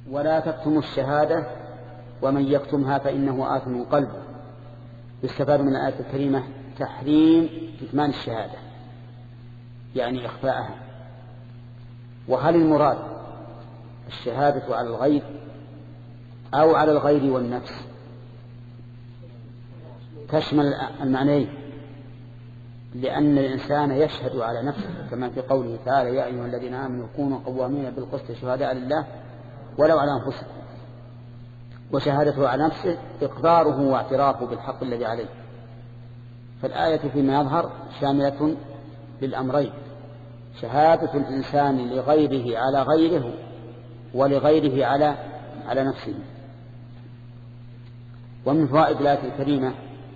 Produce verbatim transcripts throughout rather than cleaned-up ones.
ولا تكتموا الشهادة ومن يكتمها فإنه آثم قلبه. يستفاد من الآية الكريمة تحريم كتمان الشهادة يعني إخفاءها. وهل المراد الشهادة على الغير أو على الغير والنفس؟ تشمل المعنيين، لأن الإنسان يشهد على نفسه كما في قوله تعالى يا أيها الذين آمنوا كونوا قوامين بالقسط شهداء لله ولو على أنفسكم. وشهادته على نفسه إقراره واعترافه بالحق الذي عليه. فالآية فيما يظهر شاملة للأمرين، شهادة الإنسان لغيره على غيره ولغيره على على نفسه. ومن فوائد الآية الكريمة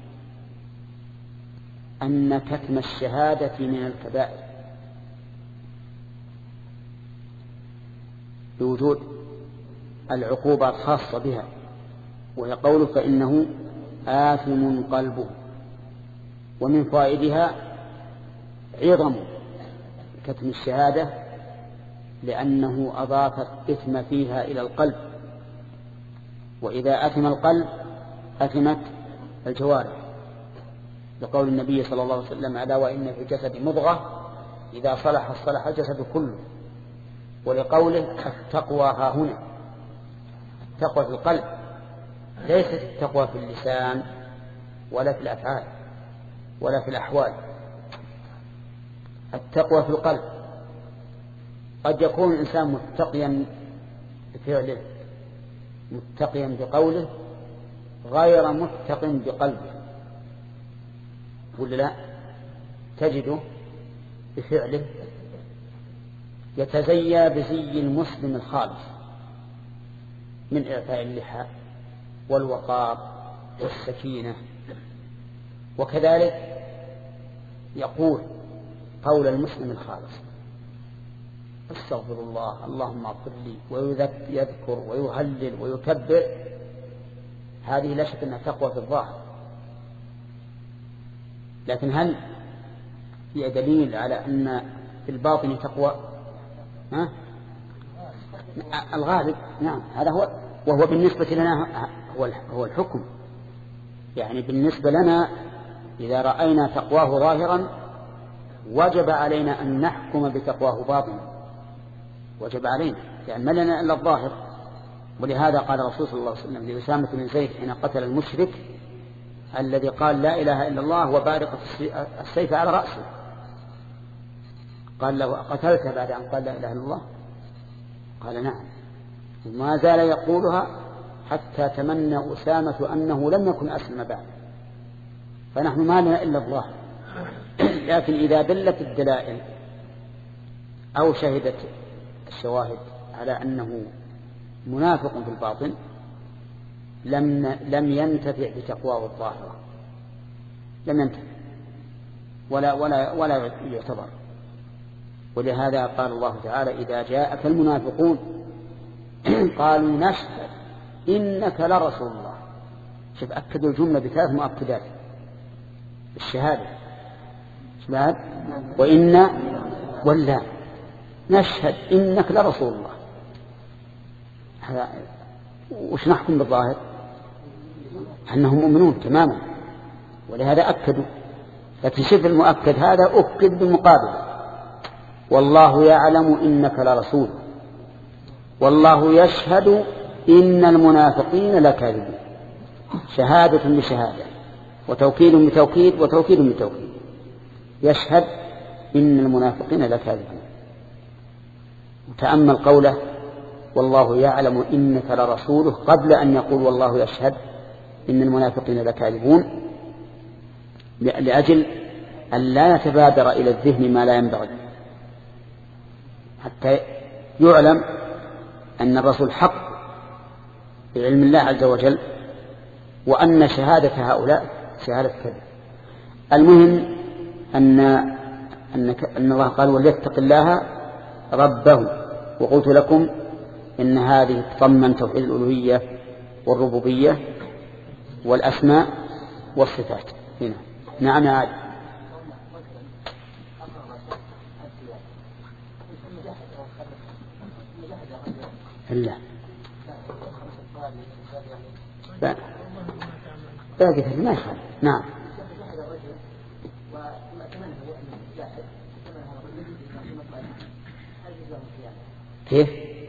أن كتم الشهادة من الكبائر بوجود العقوبة الخاصة بها، وهي قوله فإنه آثم قلبه. ومن فوائدها عظم كتم الشهادة لأنه أضاف الإثم فيها إلى القلب، وإذا أثم القلب أثمت الجوارح، لقول النبي صلى الله عليه وسلم ألا وإن في الجسد مضغة إذا صلح صلح الجسد كله. ولقوله التقوى ها هنا، التقوى في القلب ليست التقوى في اللسان ولا في الأفعال ولا في الأحوال. التقوى في القلب. قد يكون الإنسان متقيا بفعله متقيا بقوله غير متق بقلبه، ولا لا؟ تجده بفعله يتزيى بزي المسلم الخالص من إعفاء اللحى والوقار والسكينة، وكذلك يقول قول المسلم الخالص استغفر الله اللهم اغفر لي، ويذكر ويهلل ويكبر. هذه لا شك أنها تقوى في الظاهر، لكن هل هي دليل على أن في الباطن تقوى؟ ها؟ الغالب نعم هذا هو، وهو بالنسبة لنا هو الحكم. يعني بالنسبة لنا إذا رأينا تقواه ظاهرا وجب علينا أن نحكم بتقواه باطنا، وجب علينا يعني ما لنا إلا الظاهر. ولهذا قال الرسول صلى الله عليه وسلم لأسامة بن زيد حين قتل المشرك الذي قال لا إله إلا الله وبارق السيف على رأسه، قال له قتلت بعد أن قال لا إله إلا الله؟ قال نعم. وما زال يقولها حتى تمنى أسامة أنه لم يكن أسلم بعد. فنحن ما لنا إلا الظاهر، لكن إذا دلت الدلائل أو شهدت الشواهد على أنه منافق في الباطن لم لم ينتفع بتقواه الظاهرة، لم ينتفع ولا ولا ولا يعتبر. ولهذا قال الله تعالى إذا جاءك المنافقون قالوا نشهد إنك لرسول الله. شوف أكدوا الجملة بثلاث مؤكدات الشهادة شهاد وإن ولا نشهد إنك لرسول الله. هذا وش نحكم بالظاهر؟ أنهم مؤمنون تماما، ولهذا أكدوا. لكن شوف المؤكد هذا أكد بالمقابل والله يعلم إنك لرسول والله يشهد إن المنافقين لكاذبون. شهادة بشهادة وتوكيد بتوكيد وتوكيد بتوكيد. يشهد إن المنافقين لكاذبون. وتأمل قوله والله يعلم إنك لرسوله قبل أن يقول والله يشهد إن المنافقين لكاذبون، لأجل أن لا يتبادر إلى الذهن ما لا ينبغي، حتى يعلم أن الرسول حق بعلم الله عز وجل، وأن شهادة هؤلاء شهادة كذب. المهم أن أن أن الله قال وليتق الله ربه. وقلت لكم إن هذه تضمن توحيد الألوهية والربوبية والأسماء والصفات. هنا نعم يا عادل. لا باقي ما يخالف. نعم. كيف؟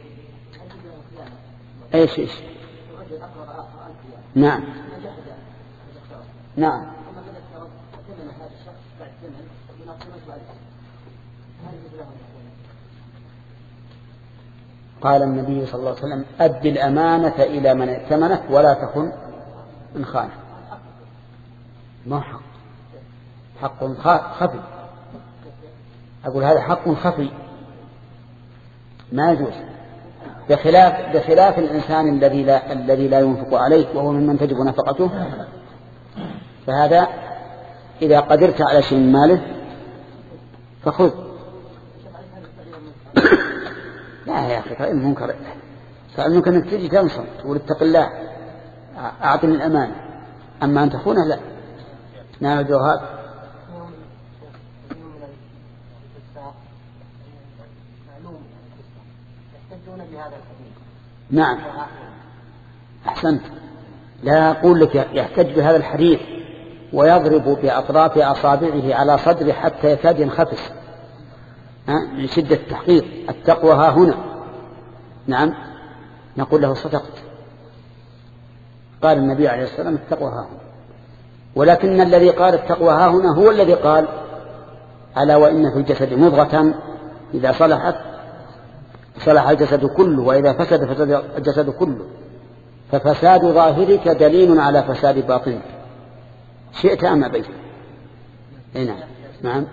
ايش ايش؟ نعم نعم. قال النبي صلى الله عليه وسلم أد الأمانة إلى من ائتمنك ولا تخن من خانه. ما حق، حق خفي. أقول هذا حق خفي ما يجوز، بخلاف بخلاف الإنسان الذي لا الذي لا ينفق عليك وهو ممن تجب نفقته، فهذا إذا قدرت على شيء من ماله فخذ. لا يا أخي فإن منكر فإنك أنك تجي تنصر تقول اتق الله أعطني الأمانة، أما أن تخونه لا. نعم الجواب. نعم أحسنت. لا أقول لك يحتج بهذا الحديث ويضرب بأطراف أصابعه على صدره حتى يكاد ينخفس من شدة التحقيق. التقوى ها هنا. نعم نقول له صدقت، قال النبي عليه الصلاة والسلام التقوى ها هنا، ولكن الذي قال التقوى ها هنا هو الذي قال ألا وإن في الجسد مضغة إذا صلحت صلح الجسد كله وإذا فسد فسد الجسد كله، ففساد ظاهرك دليل على فساد باطنك شئت أم أبيت. نعم نعم.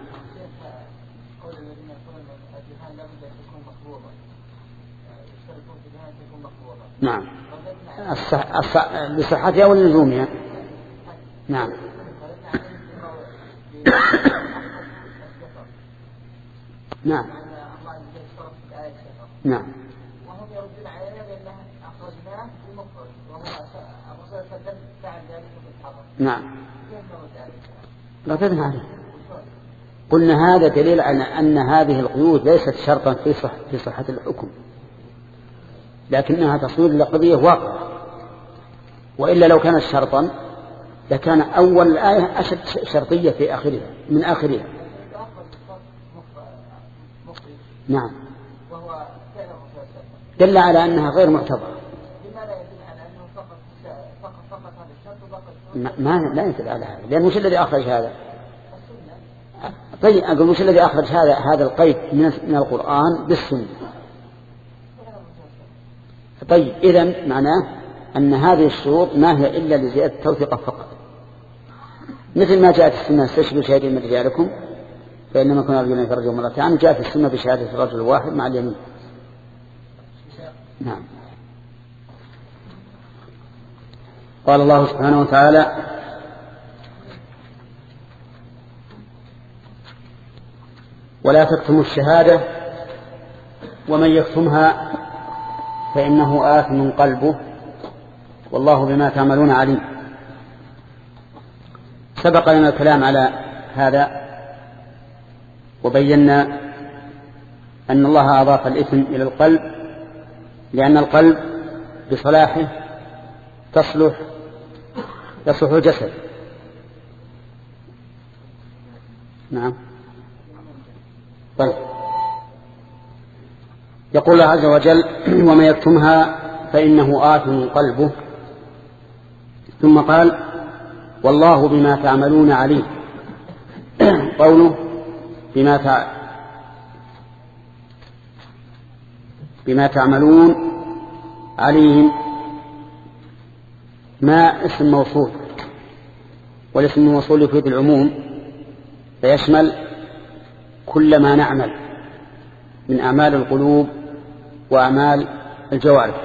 نعم الصح... الصح... لصحتها ولزومها. نعم نعم نعم. وهم يردون علينا بأنه أخرجناه في مخرج وهو الرسول صلى فعل ذلك في الحضر. نعم رددنا عليه، قلنا هذا دليل على أن هذه القيود ليست شرطا في صح في صحة الحكم، لكنها تصوير لقضية واقعة، وإلا لو كانت شرطا لكان أول الآية أشد شرطية في آخرها من آخرها. نعم دل على أنها غير معتبرة. ما لا يدل على هذا، لأن وش الذي أخرج هذا؟ طيب أقول وش الذي أخرج هذا هذا القيد من القرآن بالسنة؟ طيب إذن معناه أن هذه الشروط ما هي إلا لزيادة التوثيق فقط، مثل ما جاءت السنة استشهدوا شهيدين من رجالكم فإنما كنا رجلا فرجوا مرتين، جاءت السنة بشهادة الرجل الواحد مع اليمين. نعم. قال الله سبحانه وتعالى ولا تكتموا الشهادة ومن يكتمها فإنه آثم قلبه والله بما تعملون عليم. سبق لنا الكلام على هذا وبينا أن الله أضاف الإثم إلى القلب لأن القلب بصلاحه تصلح يصلح الجسد. نعم. طيب يقول الله عز وجل وما يكتمها فإنه آثم قلبه، ثم قال والله بما تعملون عليم. قوله بما تع... بما تعملون عليم ما اسم موصول، والاسم الموصول يفيد العموم فيشمل كل ما نعمل من أعمال القلوب وأعمال الجوارح.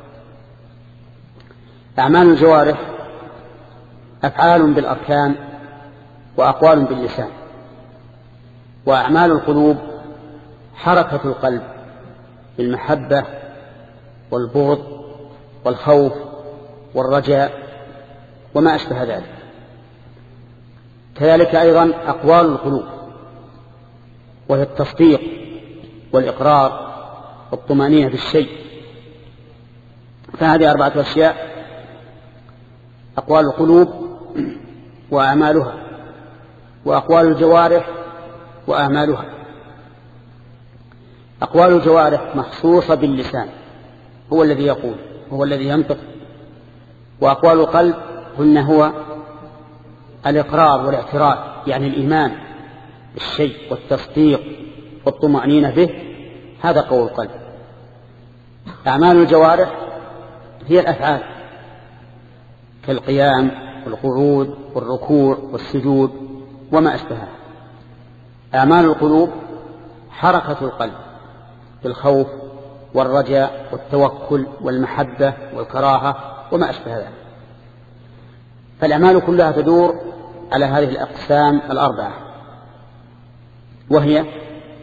أعمال الجوارح أفعال بالأركان وأقوال باللسان، وأعمال القلوب حركة القلب بالمحبة والبغض والخوف والرجاء وما أشبه ذلك. كذلك أيضا أقوال القلوب وهي التصديق والإقرار والطمأنينة بالشيء، فهذه أربعة أشياء: أقوال القلوب وأعمالها، وأقوال الجوارح وأعمالها. أقوال الجوارح مخصوصة باللسان، هو الذي يقول، هو الذي ينطق. وأقوال القلب قلنا هو الإقرار والاعتراف، يعني الإيمان بالشيء والتصديق والطمأنينة به، هذا قول القلب. أعمال الجوارح هي الأفعال كالقيام والقعود والركوع والسجود وما أشبهها. أعمال القلوب حركة القلب بالخوف والرجاء والتوكل والمحبة والكراهة وما أشبه ذلك. فالأعمال كلها تدور على هذه الأقسام الأربعة، وهي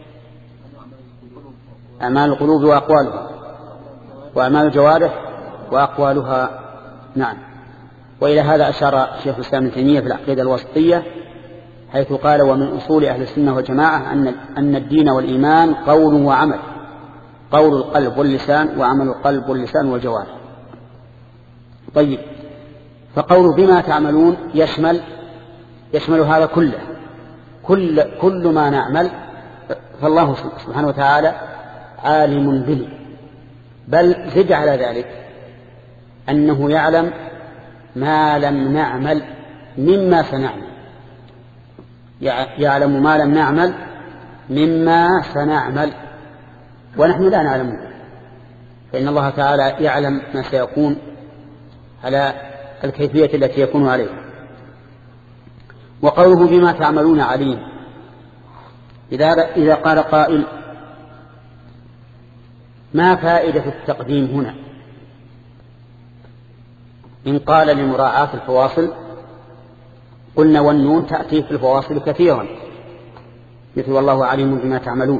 أعمال القلوب وأقوالها، وأعمال الجوارح وأقوالها. نعم. وإلى هذا أشار شيخ الإسلام ابن تيمية في العقيدة الوسطية، حيث قال: ومن أصول أهل السنة والجماعة أن أن الدين والإيمان قول وعمل، قول القلب واللسان، وعمل القلب واللسان والجوارح. طيب، فقول بما تعملون يشمل يشمل هذا كله، كل كل ما نعمل، فالله سبحانه وتعالى عالم به. بل زد على ذلك أنه يعلم ما لم نعمل مما سنعمل، يعلم ما لم نعمل مما سنعمل ونحن لا نعلم، فإن الله تعالى يعلم ما سيكون على الكيفية التي يكون عليها. وقوله بما تعملون عليم، إذا إذا قال قائل: ما فائدة التقديم هنا؟ إن قال لمراعاة الفواصل قلنا والنون تأتي في الفواصل كثيرا، مثل والله عليم بما تعملون.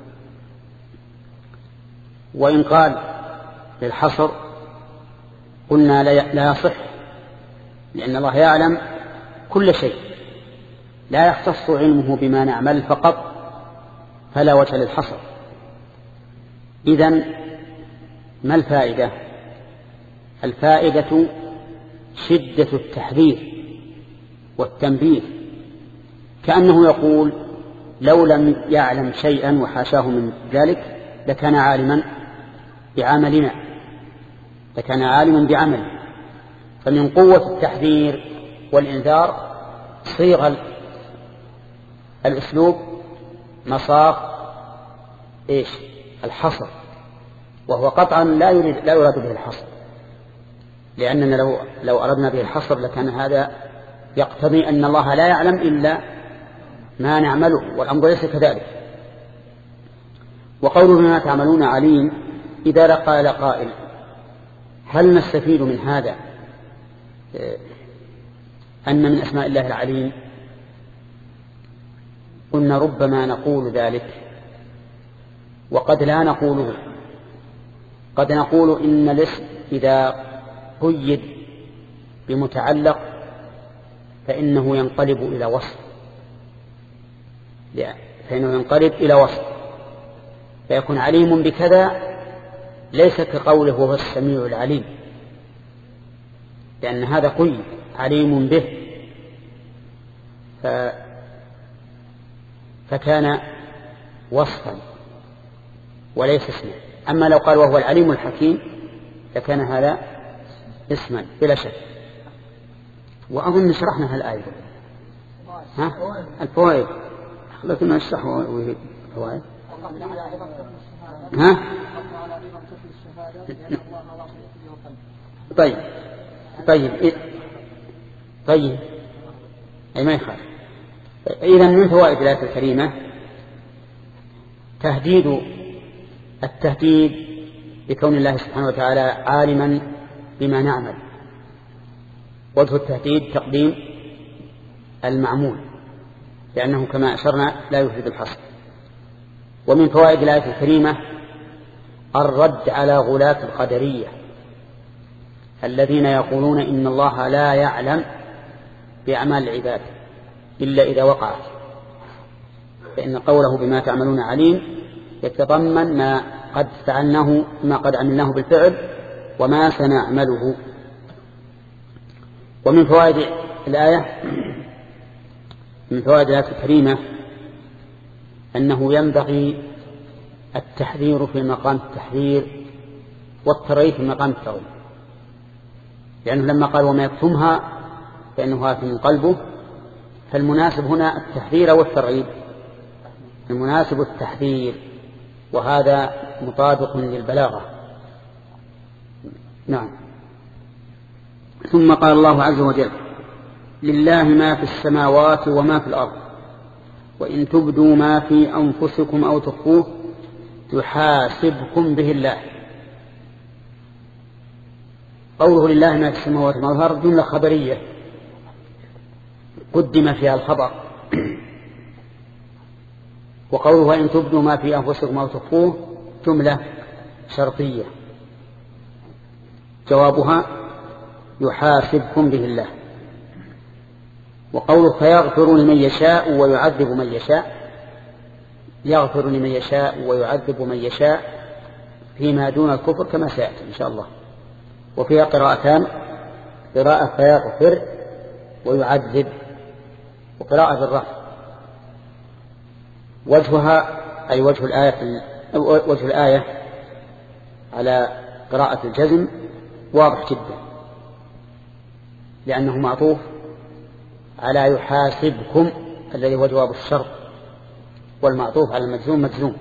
وإن قال للحصر قلنا لا يصح، لأن الله يعلم كل شيء، لا يختص علمه بما نعمل فقط، فلا وجه للحصر. إذن ما الفائدة؟ الفائدة شدة التحذير والتنبيه، كأنه يقول: لو لم يعلم شيئا وحاشاه من ذلك لكان عالما بعملنا، لكان عالما بعمله. فمن قوة التحذير والإنذار صيغ الأسلوب مصاغ إيش؟ الحصر، وهو قطعا لا يريد لا يراد به الحصر، لأننا لو لو أردنا به الحصر لكان هذا يقتضي أن الله لا يعلم إلا ما نعمله، والأمر ليس كذلك. وقوله بما تعملون عليم، إذا قال قائل: هل نستفيد من هذا أن من أسماء الله العليم؟ قلنا ربما نقول ذلك وقد لا نقوله. قد نقول إن الاسم إذا قيد بمتعلق فإنه ينقلب إلى وصف، فإنه ينقلب إلى وصف، فيكون عليم بكذا ليس كقوله وهو السميع العليم، لأن هذا قيد عليم به، ف... فكان وصفا وليس اسما. أما لو قال وهو العليم الحكيم لكان هذا اسما بلا شك. وأظن شرحنا هالآية. ها؟ الفوائد خلتنا نشرح الفوائد. ها؟ طيب طيب طيب أي ما يخالف. إذا من فوائد الآية الكريمة تهديد التهديد بكون الله سبحانه وتعالى عالما بما نعمل. وجه التهديد تقديم المعمول، لأنه كما أشرنا لا يفيد الحصر. ومن فوائد الآية الكريمة الرد على غلاة القدرية الذين يقولون إن الله لا يعلم بأعمال العباد إلا إذا وقعت، فإن قوله بما تعملون عليم يتضمن ما قد فعلناه ما قد عملناه بالفعل وما سنعمله. ومن فوائد الآية من فوائد الآية الكريمة أنه ينبغي التحذير في مقام التحذير والترغيب في مقام الترغيب، لأنه لما قال وما يكتمها فإنه آثم من قلبه، فالمناسب هنا التحذير والترغيب، المناسب التحذير، وهذا مطابق للبلاغة. نعم. ثم قال الله عز وجل لله ما في السماوات وما في الأرض وإن تبدوا ما في أنفسكم أو تخفوه يحاسبكم به الله. قوله لله ما في السماوات وما في الأرض جملة خبرية قدم فيها الخبر، وقوله وإن تبدوا ما في أنفسكم أو تخفوه جملة شرطية جوابها يحاسبكم به الله. وقوله فيغفر لمن يشاء ويعذب من يشاء، يغفر لمن يشاء ويعذب من يشاء فيما دون الكفر كما سيأتي إن شاء الله. وفيها قراءتان، قراءة فيغفر ويعذب، وقراءة بالرفع. وجهها أي وجه الآية وجه الآية على قراءة الجزم واضح جدا، لأنه معطوف على يحاسبكم الذي هو جواب الشرط، والمعطوف على المجزوم مجزوم.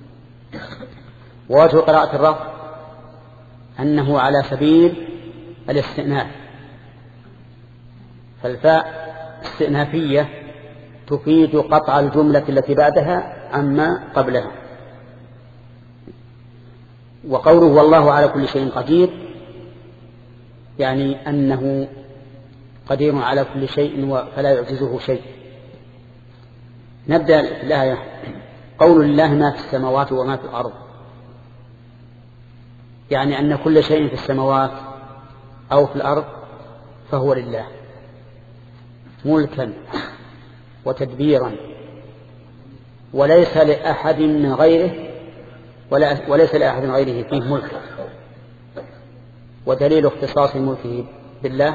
ووجه قراءة الرفع أنه على سبيل الاستئناف، فالفاء استئنافية تفيد قطع الجملة التي بعدها عما قبلها. وقوله والله على كل شيء قدير يعني أنه قدير على كل شيء فلا يعجزه شيء. نبدأ الآية. قول الله ما في السماوات وما في الأرض يعني أن كل شيء في السماوات أو في الأرض فهو لله ملكا وتدبيرا، وليس لأحد من غيره وليس لأحد من غيره فيه ملك. ودليل اختصاص ملكه بالله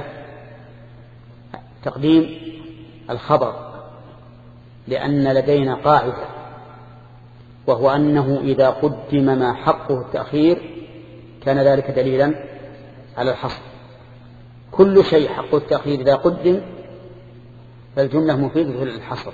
تقديم الخبر، لأن لدينا قاعدة وهو أنه إذا قدم ما حقه التأخير كان ذلك دليلا على الحصر. كل شيء حقه التأخير إذا قدم فالجملة مفيدة للحصر.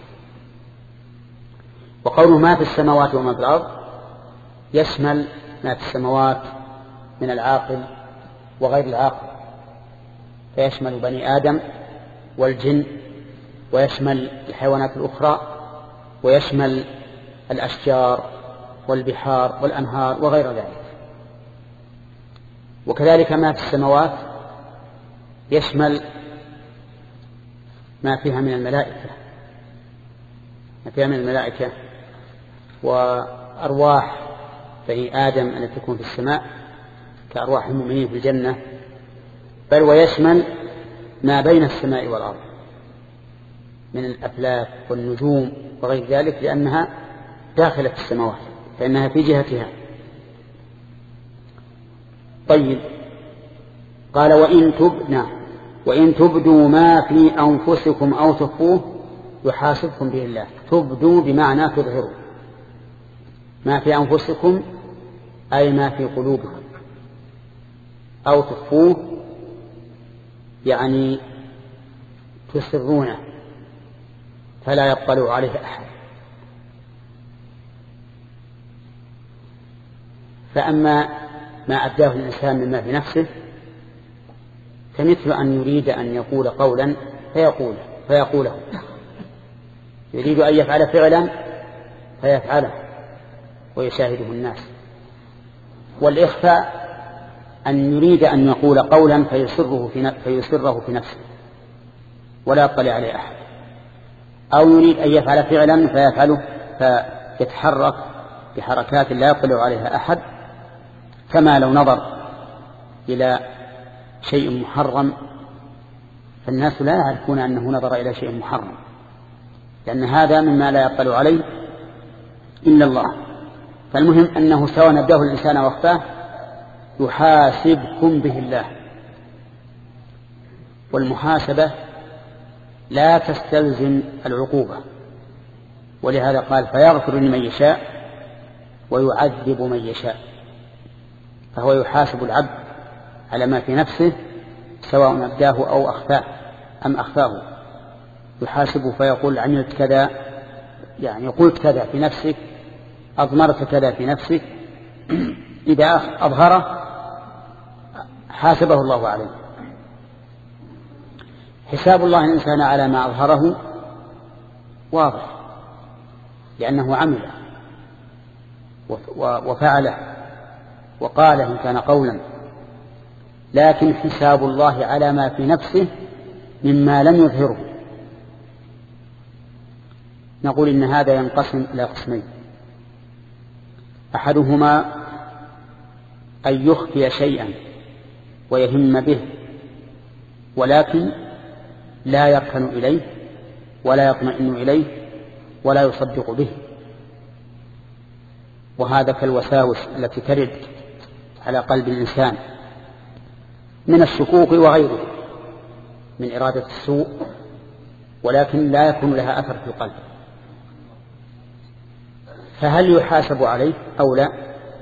وقوله ما في السماوات وما في الأرض يشمل ما في السماوات من العاقل وغير العاقل، فيشمل بني آدم والجن، ويشمل الحيوانات الأخرى، ويشمل الأشجار والبحار والأنهار وغير ذلك. وكذلك ما في السماوات يشمل ما فيها من الملائكة ما فيها من الملائكة وأرواح بني آدم التي تكون في السماء كأرواح المؤمنين في الجنة، بل ويشمل ما بين السماء والأرض من الأفلاك والنجوم وغير ذلك، لأنها داخلة في السماوات فإنها في جهتها. طيب قال وإن تبدوا وإن تبدوا ما في أنفسكم أو تخفوه يحاسبكم به الله. تبدوا بمعنى تظهروا ما في أنفسكم أي ما في قلوبكم، أو تخفوه يعني تسرونه فلا يطلع عليه أحد. فأما ما أبداه الإنسان مما في نفسه فمثل أن يريد أن يقول قولا فيقول فيقوله، يريد أن يفعل فعلا فيفعله ويشاهده الناس. والإخفاء أن يريد أن يقول قولا فيسره في فيسره في نفسه ولا يطلع عليه أحد، أو يريد أن يفعل فعلا فيفعله فيتحرك بحركات لا يطلع عليها أحد، كما لو نظر إلى شيء محرم فالناس لا يعرفون أنه نظر إلى شيء محرم، لأن هذا مما لا يطلع عليه إلا الله. فالمهم أنه سواء نبداه الإنسان واخفاه يحاسبكم به الله. والمحاسبة لا تستلزم العقوبة، ولهذا قال فيغفر لمن يشاء ويعذب من يشاء. فهو يحاسب العبد على ما في نفسه سواء أبداه أو أخفاه أم أخفاه. يحاسبه فيقول عملت كذا، يعني قلت كذا في نفسك، أضمرت كذا في نفسك. إذا أظهره حاسبه الله عليه. حساب الله الإنسان على ما أظهره واضح، لأنه عمله وفعله وقال إن كان قولا. لكن حساب الله على ما في نفسه مما لم يظهره، نقول إن هذا ينقسم إلى قسمين: أحدهما أن يخفي شيئا ويهم به ولكن لا يركن إليه ولا يطمئن إليه ولا يصدق به، وهذا كالوساوس التي ترد على قلب الإنسان من الشكوك وغيره من إرادة السوء، ولكن لا يكون لها أثر في القلب. فهل يحاسب عليه أو لا؟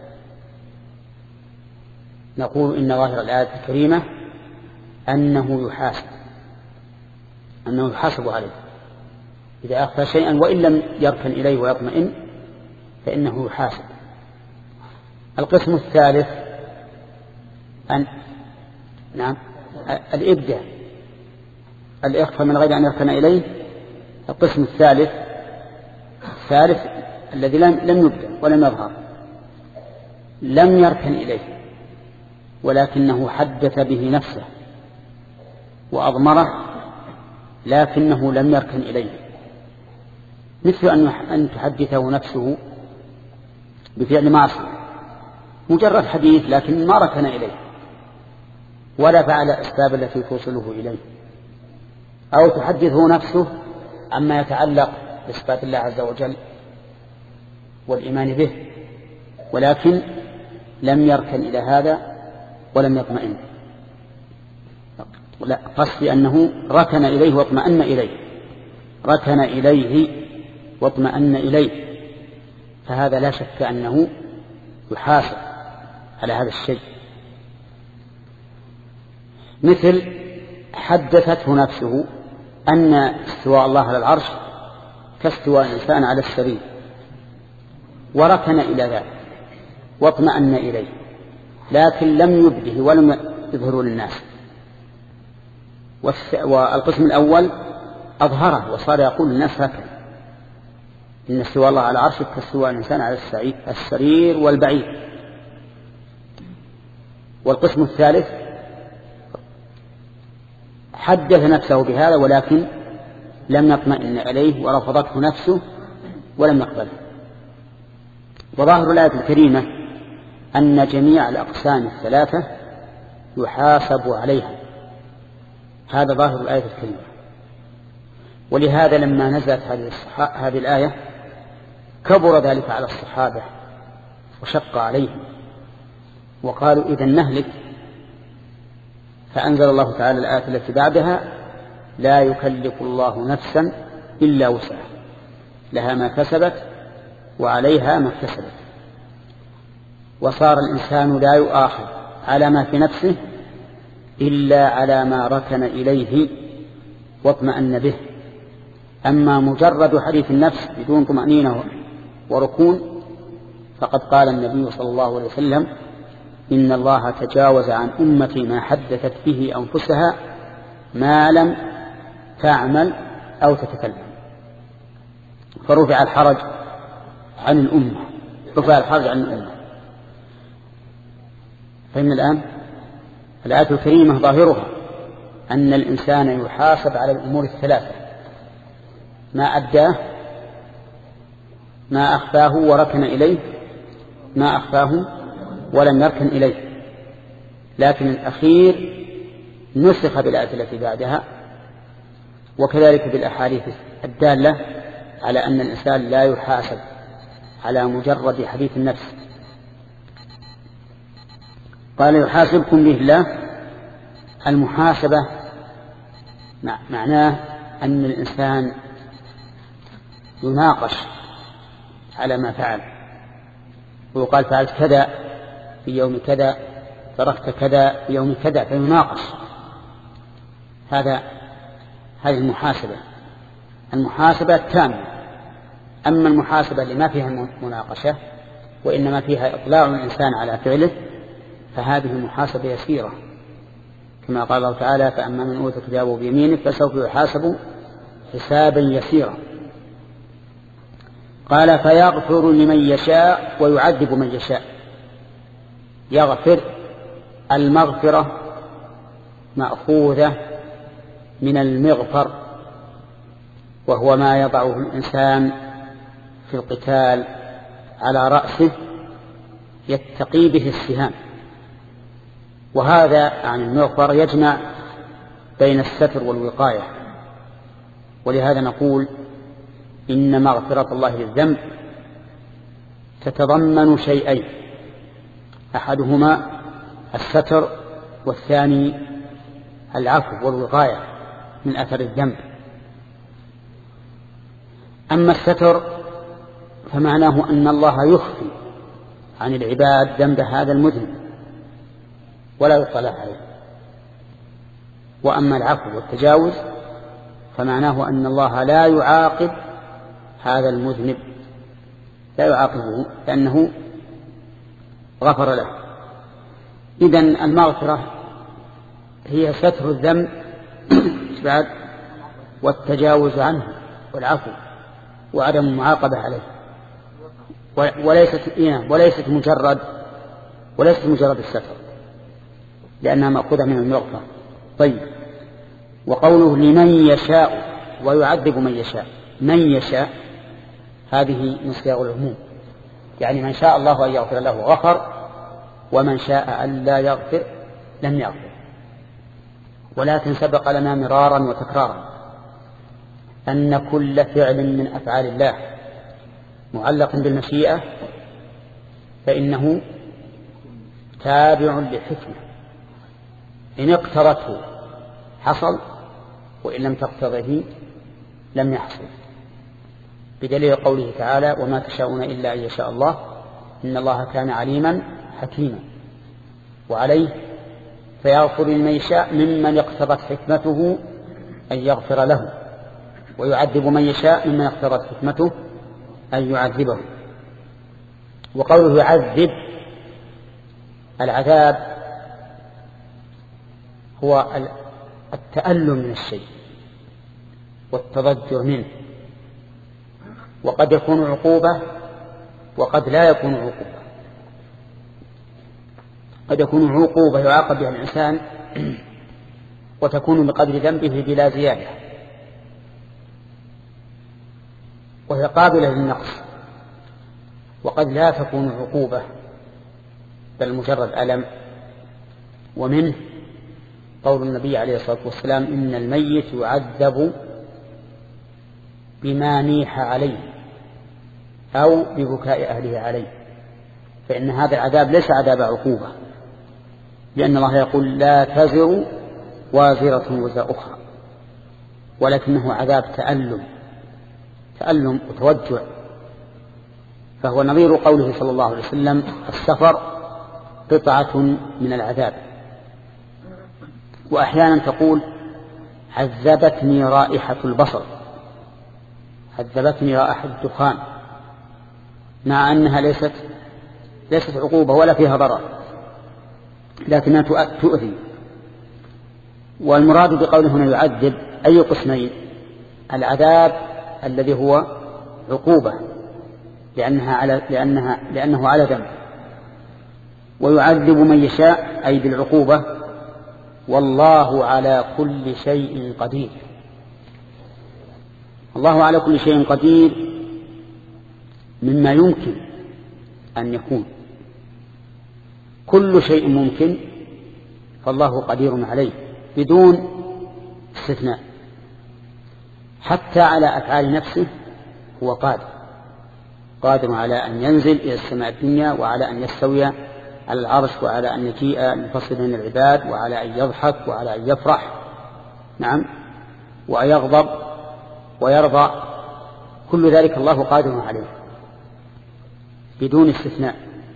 نقول إن ظاهر الآية الكريمة أنه يحاسب أنه يحاسب عليه إذا أخفى شيئا وإن لم يركن إليه ويطمئن فإنه يحاسب. القسم الثالث أن نعم الإبداع، الإخفاء من غير أن يركن إليه. القسم الثالث الثالث الذي لم لم يبدأ ولم يظهر، لم يركن إليه ولكنه حدث به نفسه وأضمره لكنه لم يركن إليه، مثل أن تحدثه نفسه بفعل معصية، مجرد حديث لكن ما ركن إليه ولا فعل الأسباب التي توصله إليه. أو تحدثه نفسه عما يتعلق بصفات الله عز وجل والإيمان به ولكن لم يركن إلى هذا ولم يطمئن. لا، قصدي أنه ركن إليه واطمأن إليه، ركن إليه واطمأن إليه، فهذا لا شك أنه يحاسب على هذا الشيء. مثل حدثته نفسه أن استواء الله على العرش كاستواء الإنسان على السرير، وركن إلى ذلك واطمأن إليه لكن لم يبده ولم يظهره للناس. والقسم الأول أظهره وصار يقول للناس هكذا إن استواء الله على العرش كاستواء الإنسان على السرير والبعير. والقسم الثالث حدث نفسه بهذا ولكن لم يطمئن إليه ورفضته نفسه ولم يقبله. وظاهر الآية الكريمة أن جميع الأقسام الثلاثة يحاسب عليها، هذا ظاهر الآية الكريمة. ولهذا لما نزلت هذه الآية كبر ذلك على الصحابة وشق عليهم وقالوا إذن نهلك، فأنزل الله تعالى الآية التي بعدها لا يكلف الله نفسا إلا وسعها لها ما كسبت وعليها ما اكتسبت. وصار الإنسان لا يؤاخذ على ما في نفسه إلا على ما ركن إليه واطمأن به. أما مجرد حديث النفس بدون طمأنينة وركون فقد قال النبي صلى الله عليه وسلم إن الله تجاوز عن أمتي ما حدثت به أنفسها ما لم تعمل أو تتكلم. فرفع الحرج عن الأمة، رفع الحرج عن الأمة. فإن الآن الآية الكريمة ظاهرها أن الإنسان يحاسب على الأمور الثلاثة: ما أداه، ما أخفاه وركن إليه، ما أخفاه ولم يركن إليه. لكن الأخير نسخ بالآية التي بعدها، وكذلك بالأحاديث الدالة على أن الإنسان لا يحاسب على مجرد حديث النفس. قال يحاسبكم به الله. المحاسبة معناه أن الإنسان يناقش على ما فعل، ويقال فعلت كذا في يوم كذا، تركت كذا في يوم كذا، فيناقش. هذا هذه المحاسبة، المحاسبة التامة. أما المحاسبة اللي ما فيها مناقشة وإنما فيها إطلاع الإنسان على فعله فهذه محاسبة يسيرة، كما قال الله تعالى: فأما من أوتي كتابه بيمينه فسوف يحاسب حسابا يسيرا. قال: فيغفر لمن يشاء ويعذب من يشاء. يغفر، المغفرة مأخوذة من المغفر، وهو ما يضعه الإنسان في القتال على رأسه يتقي به السهام، وهذا عن المغفر يجمع بين الستر والوقاية. ولهذا نقول إن مغفرة الله للذنب تتضمن شيئين: أحدهما الستر، والثاني العفو والوقاية من أثر الذنب. أما الستر فمعناه أن الله يخفي عن العباد ذنب هذا المذنب ولا يطلع عليه. وأما العفو والتجاوز فمعناه أن الله لا يعاقب هذا المذنب، لا يعاقبه لأنه غفر له. إذن المغفرة هي ستر الذنب بعد والتجاوز عنه والعفو وعدم المعاقبة عليه، وليست وليست مجرد وليست مجرد الستر، لأنها مأخوذة من المغفرة. طيب، وقوله لمن يشاء ويعذب من يشاء، من يشاء هذه من صيغ العموم، يعني من شاء الله أن يغفر له غفر، ومن شاء أن لا يغفر لم يغفر. ولكن سبق لنا مرارا وتكرارا أن كل فعل من أفعال الله معلق بالمشيئة فإنه تابع لحكمة، إن اقترته حصل، وإن لم تقتضه لم يحصل، بدليل قوله تعالى: وما تشاءون إلا أن يشاء الله إن الله كان عليما حكيما. وعليه فيغفر لمن يشاء ممن اقتضت حكمته أن يغفر له، ويعذب من يشاء ممن اقتضت حكمته أن يعذبه. وقوله يعذب، العذاب هو التألم من الشيء والتضجر منه، وقد يكون عقوبة وقد لا يكون عقوبة. قد يكون عقوبة يعاقب بها الإنسان وتكون بقدر ذنبه بلا زيادة، وهي قابلة للنقص. وقد لا تكون عقوبة بل مجرد ألم. ومنه قول النبي عليه الصلاة والسلام: إن الميت يعذب بما نيح عليه أو ببكاء أهله عليه، فإن هذا العذاب ليس عذاب عقوبة، لأن الله يقول: لا تزر وازرة وزر أخرى، ولكنه عذاب تألم تألم وتوجع. فهو نظير قوله صلى الله عليه وسلم: السفر قطعة من العذاب. وأحيانا تقول: عذبتني رائحة البصر، عذبتني رائحة الدخان، مع أنها ليست ليست عقوبة ولا فيها ضرر، لكنها تؤذي. والمراد بقوله هنا يعذب أي قسمين: العذاب الذي هو عقوبة لأنها على لأنها لأنه على ذنب، ويعذب من يشاء أي بالعقوبة. والله على كل شيء قدير. الله على كل شيء قدير مما يمكن أن يكون، كل شيء ممكن فالله قدير عليه بدون استثناء. حتى على أفعال نفسه هو قادر، قادر على أن ينزل إلى السماء الدنيا، وعلى أن يستوي على العرش وعلى أن يجيء لفصل بين العباد وعلى أن يضحك وعلى أن يفرح، نعم، وأن يغضب ويرضى، كل ذلك الله قادر عليه بدون استثناء.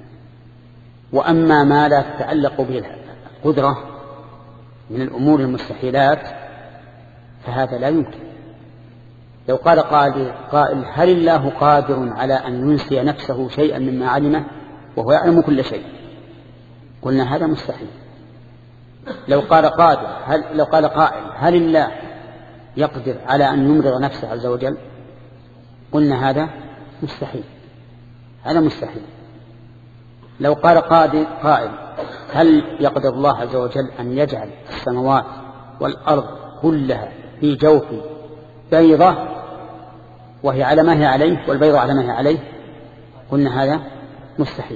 وأما ما لا تتعلق به القدرة من الأمور المستحيلات فهذا لا يمكن. لو قال قائل هل الله قادر على أن ينسي نفسه شيئا مما علمه وهو يعلم كل شيء؟ قلنا هذا مستحيل. لو قال قادر هل لو قال قائل هل الله يقدر على أن يمرض نفسه عز وجل؟ قلنا هذا مستحيل، هذا مستحيل. لو قال قائل هل يقدر الله عز وجل أن يجعل السماوات والأرض كلها في جوف بيضة وهي على ما هي عليه والبيضة على ما هي عليه؟ قلنا هذا مستحيل.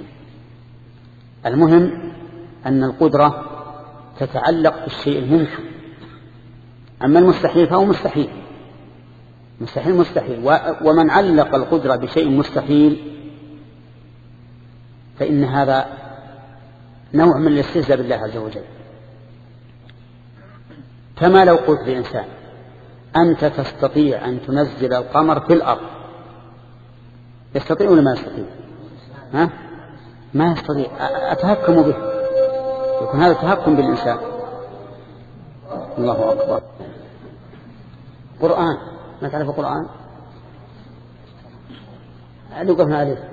المهم أن القدرة تتعلق بالشيء الممكن، أما المستحيل فهو مستحيل، مستحيل مستحيل. ومن علق القدرة بشيء مستحيل فإن هذا نوع من الاستهزاء بالله عز وجل. كما لو قلت لإنسان أنت تستطيع أن تنزل القمر في الأرض، يستطيع ولا ما يستطيع؟ ها؟ ما يستطيع، أتهكم به، يكون هذا تهكم بالإنسان. الله أكبر. قرآن، ما تعرف القرآن؟ هل وقفنا عليه؟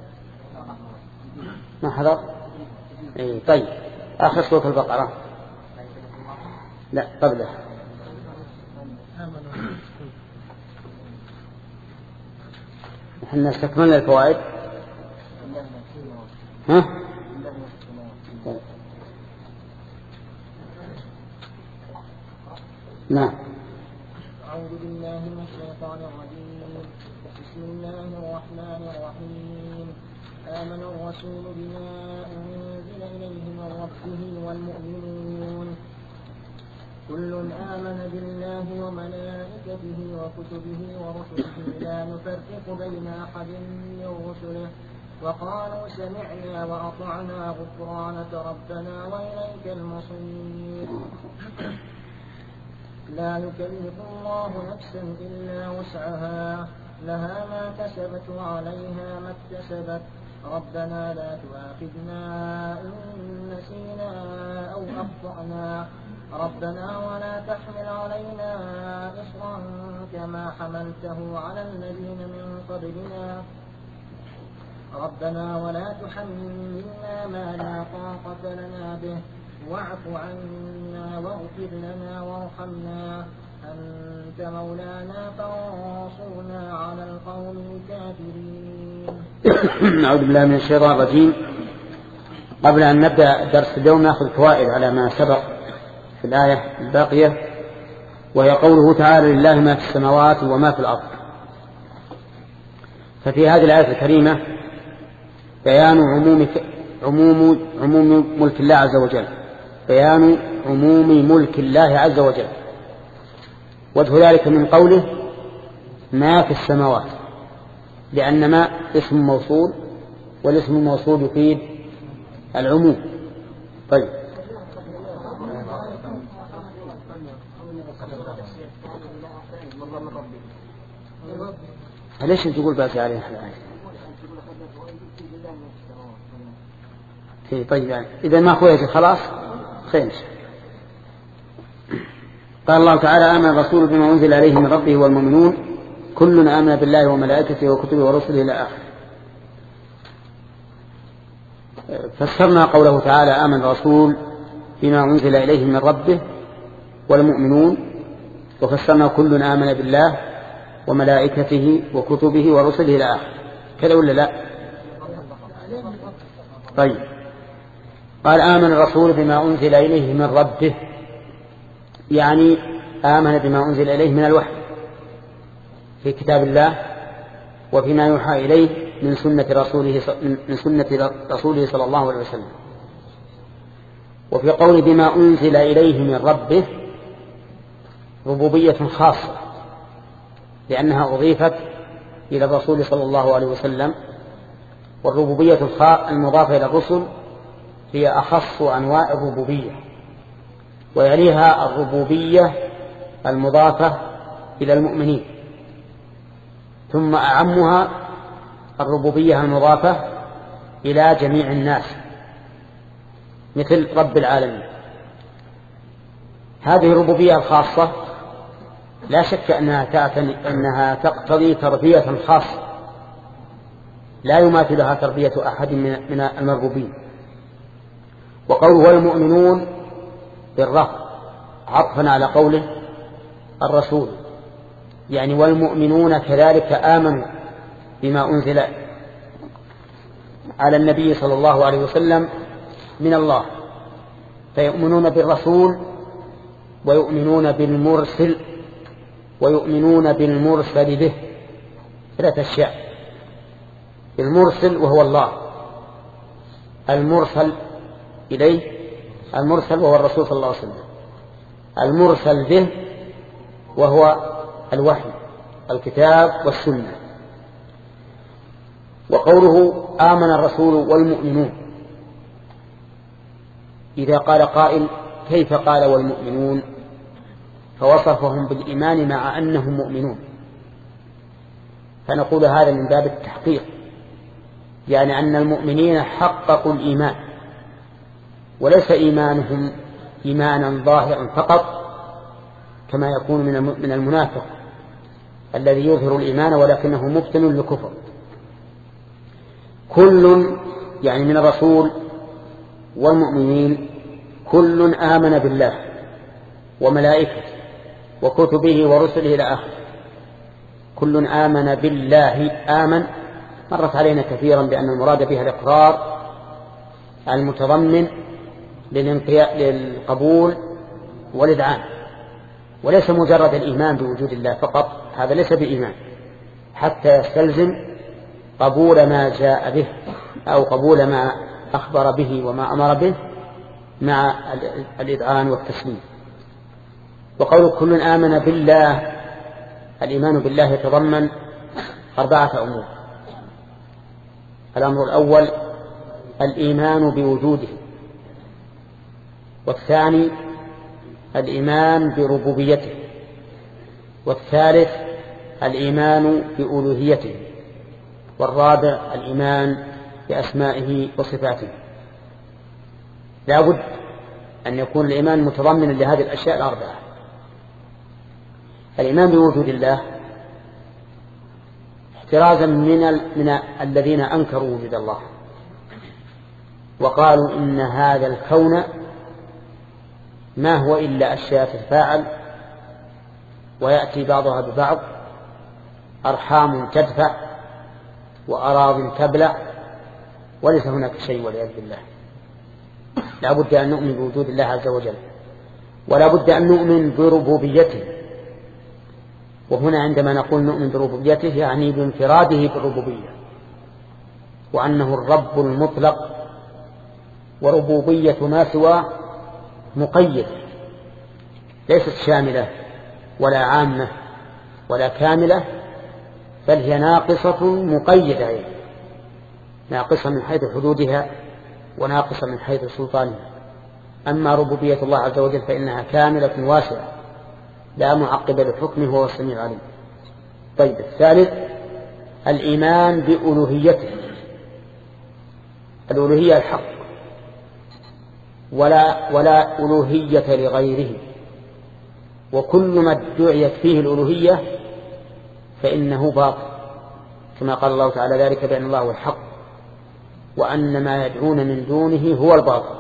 ما حضر؟ إيه طيب، آخر سورة البقرة. لا قبله. احنا استكملنا الفوائد. ها؟ نعم. أعوذ بالله من الشيطان الرجيم. بسم الله الرحمن الرحيم. آمن الرسول بما أنزل إليه من ربه والمؤمنون كل آمن بالله وملائكته وكتبه ورسله لا نفرق بين أحد من رسله وقالوا سمعنا وأطعنا غفرانك ربنا وإليك المصير. لا يكلف الله نفسا إلا وسعها لها ما كسبت وعليها ما اكتسبت ربنا لا تؤاخذنا إن نسينا أو أخطأنا ربنا ولا تحمل علينا إصرا كما حملته على الذين من قبلنا ربنا ولا تحملنا ما لا طاقة لنا به واعف عنا واغفر لنا وارحمنا أنت مولانا فانصرنا على القوم الكافرين. أعوذ بالله من الشيطان الرجيم. قبل أن نبدأ درس اليوم نأخذ فوائد على ما سبق في الآية الباقية، وهي قوله تعالى لله ما في السماوات وما في الأرض. ففي هذه الآية الكريمة بيان عموم عموم عموم ملك الله عز وجل، بيان عموم ملك الله عز وجل. وجه ذلك من قوله ما في السماوات، لأن ما اسم موصول، والاسم الموصول يفيد العموم. طيب، ليش تقول باقي عليه الآية؟ طيب يعني إذا ما خويت خلاص خير. قال الله تعالى آمن الرسول بما أنزل عليه من ربه والمؤمنون كل آمن بالله وملائكته وكتبه ورسله إلى آخره. فسرنا قوله تعالى آمن الرسول بما أنزل إليه من ربه والمؤمنون، وفسرنا كل آمن بالله وملائكته وكتبه ورسله إلى آخره. كذا ولا لا؟ طيب، قال آمن الرسول بما أنزل إليه من ربه، يعني آمن بما أنزل إليه من الوحي في كتاب الله وفيما يوحى إليه من سنة رسوله من سنة رسوله صلى الله عليه وسلم. وفي قول بما أنزل إليه من ربه ربوبية خاصة، لأنها أضيفت إلى الرسول صلى الله عليه وسلم، والربوبية المضافة إلى الرسل هي أخص أنواع الربوبية، ويليها الربوبية المضافة إلى المؤمنين، ثم أعمها الربوبية المضافة إلى جميع الناس مثل رب العالمين. هذه الربوبية الخاصة لا شك أنها, أنها تقتضي تربية خاصة لا يماثلها تربية أحد من المربوبين. وقوله والمؤمنون بالرفع عطفا على قوله الرسول، يعني والمؤمنون كذلك آمنوا بما أنزل على النبي صلى الله عليه وسلم من الله، فيؤمنون بالرسول ويؤمنون بالمرسل ويؤمنون بالمرسل به. ثلاثة أشياء: المرسل وهو الله، المرسل إليه المرسل وهو الرسول صلى الله عليه وسلم، المرسل به وهو الوحي الكتاب والسنة. وقوله آمن الرسول والمؤمنون، إذا قال قائل كيف قال والمؤمنون فوصفهم بالإيمان مع أنهم مؤمنون، فنقول هذا من باب التحقيق، يعني أن المؤمنين حققوا الإيمان، وليس إيمانهم إيمانا ظاهرا فقط كما يكون من المنافق الذي يظهر الإيمان ولكنه مبطن للكفر. كل يعني من الرسول والمؤمنين كل آمن بالله وملائكته وكتبه ورسله إلى آخره. كل آمن بالله. آمن مرت علينا كثيرا بأن المراد بها الإقرار المتضمن للقبول والإذعان، وليس مجرد الإيمان بوجود الله فقط، هذا ليس بإيمان، حتى يستلزم قبول ما جاء به أو قبول ما أخبر به وما أمر به مع الإذعان والتسليم. وقول كل آمن بالله، الإيمان بالله يتضمن أربعة أمور: الأمر الأول الإيمان بوجوده، والثاني الإيمان بربوبيته، والثالث الإيمان بألوهيته، والرابع الإيمان بأسمائه وصفاته. لا بد أن يكون الإيمان متضمنا لهذه الأشياء الأربعة. الإيمان بوجود الله احترازا من, من الذين أنكروا وجود الله وقالوا إن هذا الكون ما هو إلا أشياء تتفاعل ويأتي بعضها ببعض، أرحام تدفع وأراض تبلع، وليس هناك شيء والعياذ بالله. لا بد أن نؤمن بوجود الله عز وجل، ولا بد أن نؤمن بربوبيته. وهنا عندما نقول نؤمن بربوبيته يعني بانفراده بالربوبية، وأنه الرب المطلق، وربوبية ما سواه مقيد، ليست شاملة ولا عامة ولا كاملة، بل هي ناقصة مقيدة، ناقصة من حيث حدودها وناقصة من حيث سلطانها. أما ربوبية الله عز وجل فإنها كاملة واسعة لا معقب لحكمه وهو السميع العليم. طيب، الثالث الإيمان بألوهيته، الألوهية الحق، ولا, ولا ألوهية لغيره، وكل ما ادعيت فيه الألوهية فإنه باطل، كما قال الله تعالى ذلك بأن الله هو الحق وأن ما يدعون من دونه هو الباطل.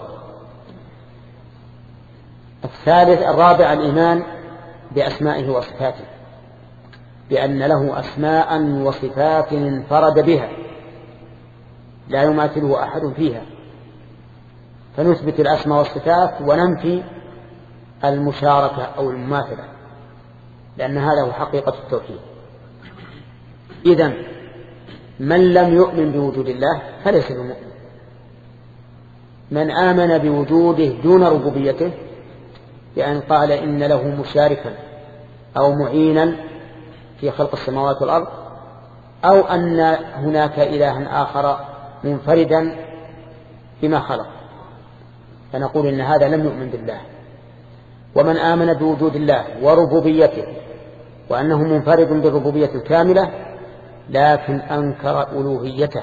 الثالث الرابع الإيمان بأسمائه وصفاته، بأن له أسماء وصفات انفرد بها لا يماثله أحد فيها، فنثبت الأسماء والصفات وننفي المشاركة أو المماثلة، لأن هذا هو حقيقة التوحيد. إذن من لم يؤمن بوجود الله فليس بمؤمن. من آمن بوجوده دون ربوبيته بأن قال إن له مشاركا أو معينا في خلق السماوات والأرض، أو أن هناك إلها آخر منفردا بما خلق، فنقول إن هذا لم يؤمن بالله. ومن آمن بوجود الله وربوبيته وأنه منفرد بالربوبية الكاملة لكن أنكر ألوهيته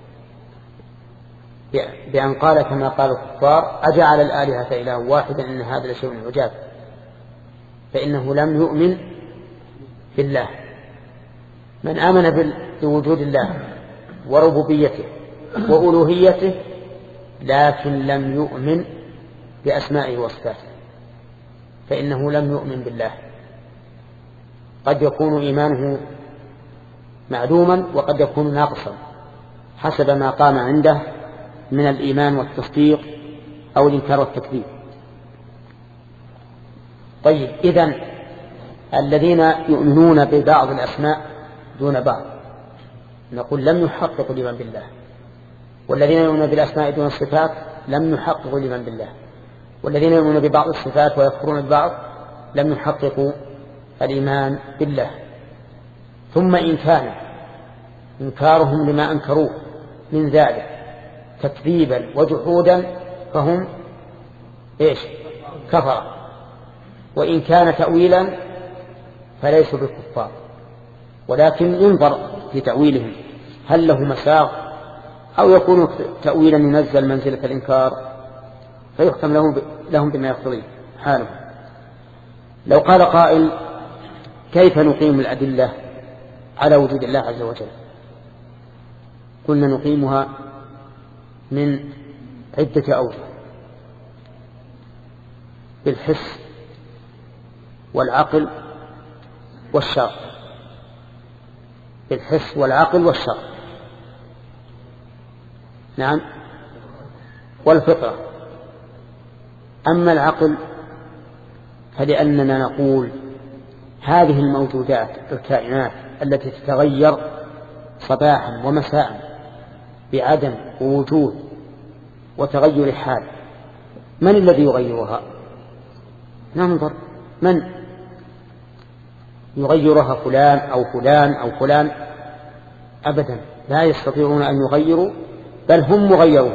بأن قال كما قال الكفار أجعل الآلهة إلها واحدا إن هذا لشيء عجاب، فإنه لم يؤمن بالله. من آمن بوجود الله وربوبيته وألوهيته لكن لم يؤمن بأسمائه وصفاته فإنه لم يؤمن بالله. قد يكون إيمانه معدوما وقد يكون ناقصا حسب ما قام عنده من الإيمان والتصديق أو الإنكار والتكذيب. طيب، إذن الذين يؤمنون ببعض الأسماء دون بعض نقول لم يحققوا الإيمان بالله، والذين يؤمنون بالأسماء دون الصفات لم يحققوا الإيمان بالله، والذين يؤمنون ببعض الصفات ويكفرون ببعض لم يحققوا الإيمان بالله. ثم إن كان إنكارهم لما أنكروه من ذلك تكذيبا وجحودا فهم إيش؟ كفر. وإن كان تأويلا فليسوا بالكفار، ولكن ينظر في تأويلهم هل له مساغ أو يكون تأويلا ينزل منزلة الإنكار فيحكم لهم بما يقتضي حالهم. لو قال قائل كيف نقيم الأدلة على وجود الله عز وجل؟ قلنا نقيمها من عدة أوجه: بالحس والعقل والشرع. بالحس والعقل والشرع، نعم، والفطرة. أما العقل فلأننا نقول هذه الموجودات الكائنات التي تتغير صباحا ومساء بعدم ووجود وتغير حال، من الذي يغيرها؟ ننظر من يغيرها، فلان أو فلان أو فلان؟ أبدا، لا يستطيعون أن يغيروا، بل هم مغيرون.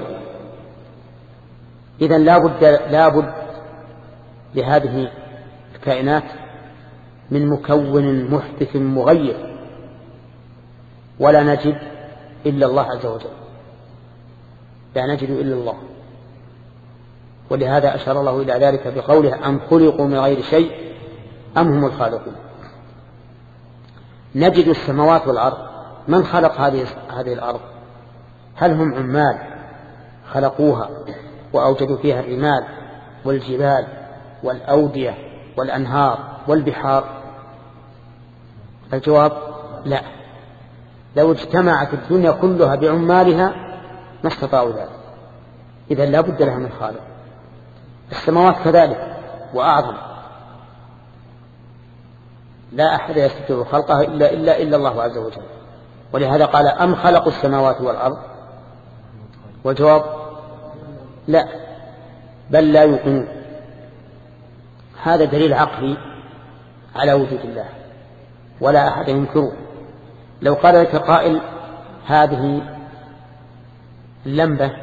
إذن لا بد لا بد لهذه الكائنات من مكون محدث مغير، ولا نجد إلا الله عز وجل، لا نجد إلا الله. ولهذا أشار الله إلى ذلك بقوله أم خلقوا من غير شيء أم هم الخالقون. نجد السماوات والأرض، من خلق هذه هذه الأرض؟ هل هم عمال خلقوها وأوجدوا فيها الرمال والجبال والأودية والأنهار والبحار؟ الجواب لا. لو اجتمعت الدنيا كلها بعمالها ما استطاعوا ذلك، إذا لا بد لها من خالق. السماوات كذلك وأعظم، لا أحد يستطيع خلقها إلا, إلا, إلا الله عز وجل. ولهذا قال أم خلقوا السماوات والأرض؟ والجواب لا، بل لا يوقنون. هذا دليل عقلي على وجود الله ولا أحد ينكره. لو قال لك قائل هذه اللمبة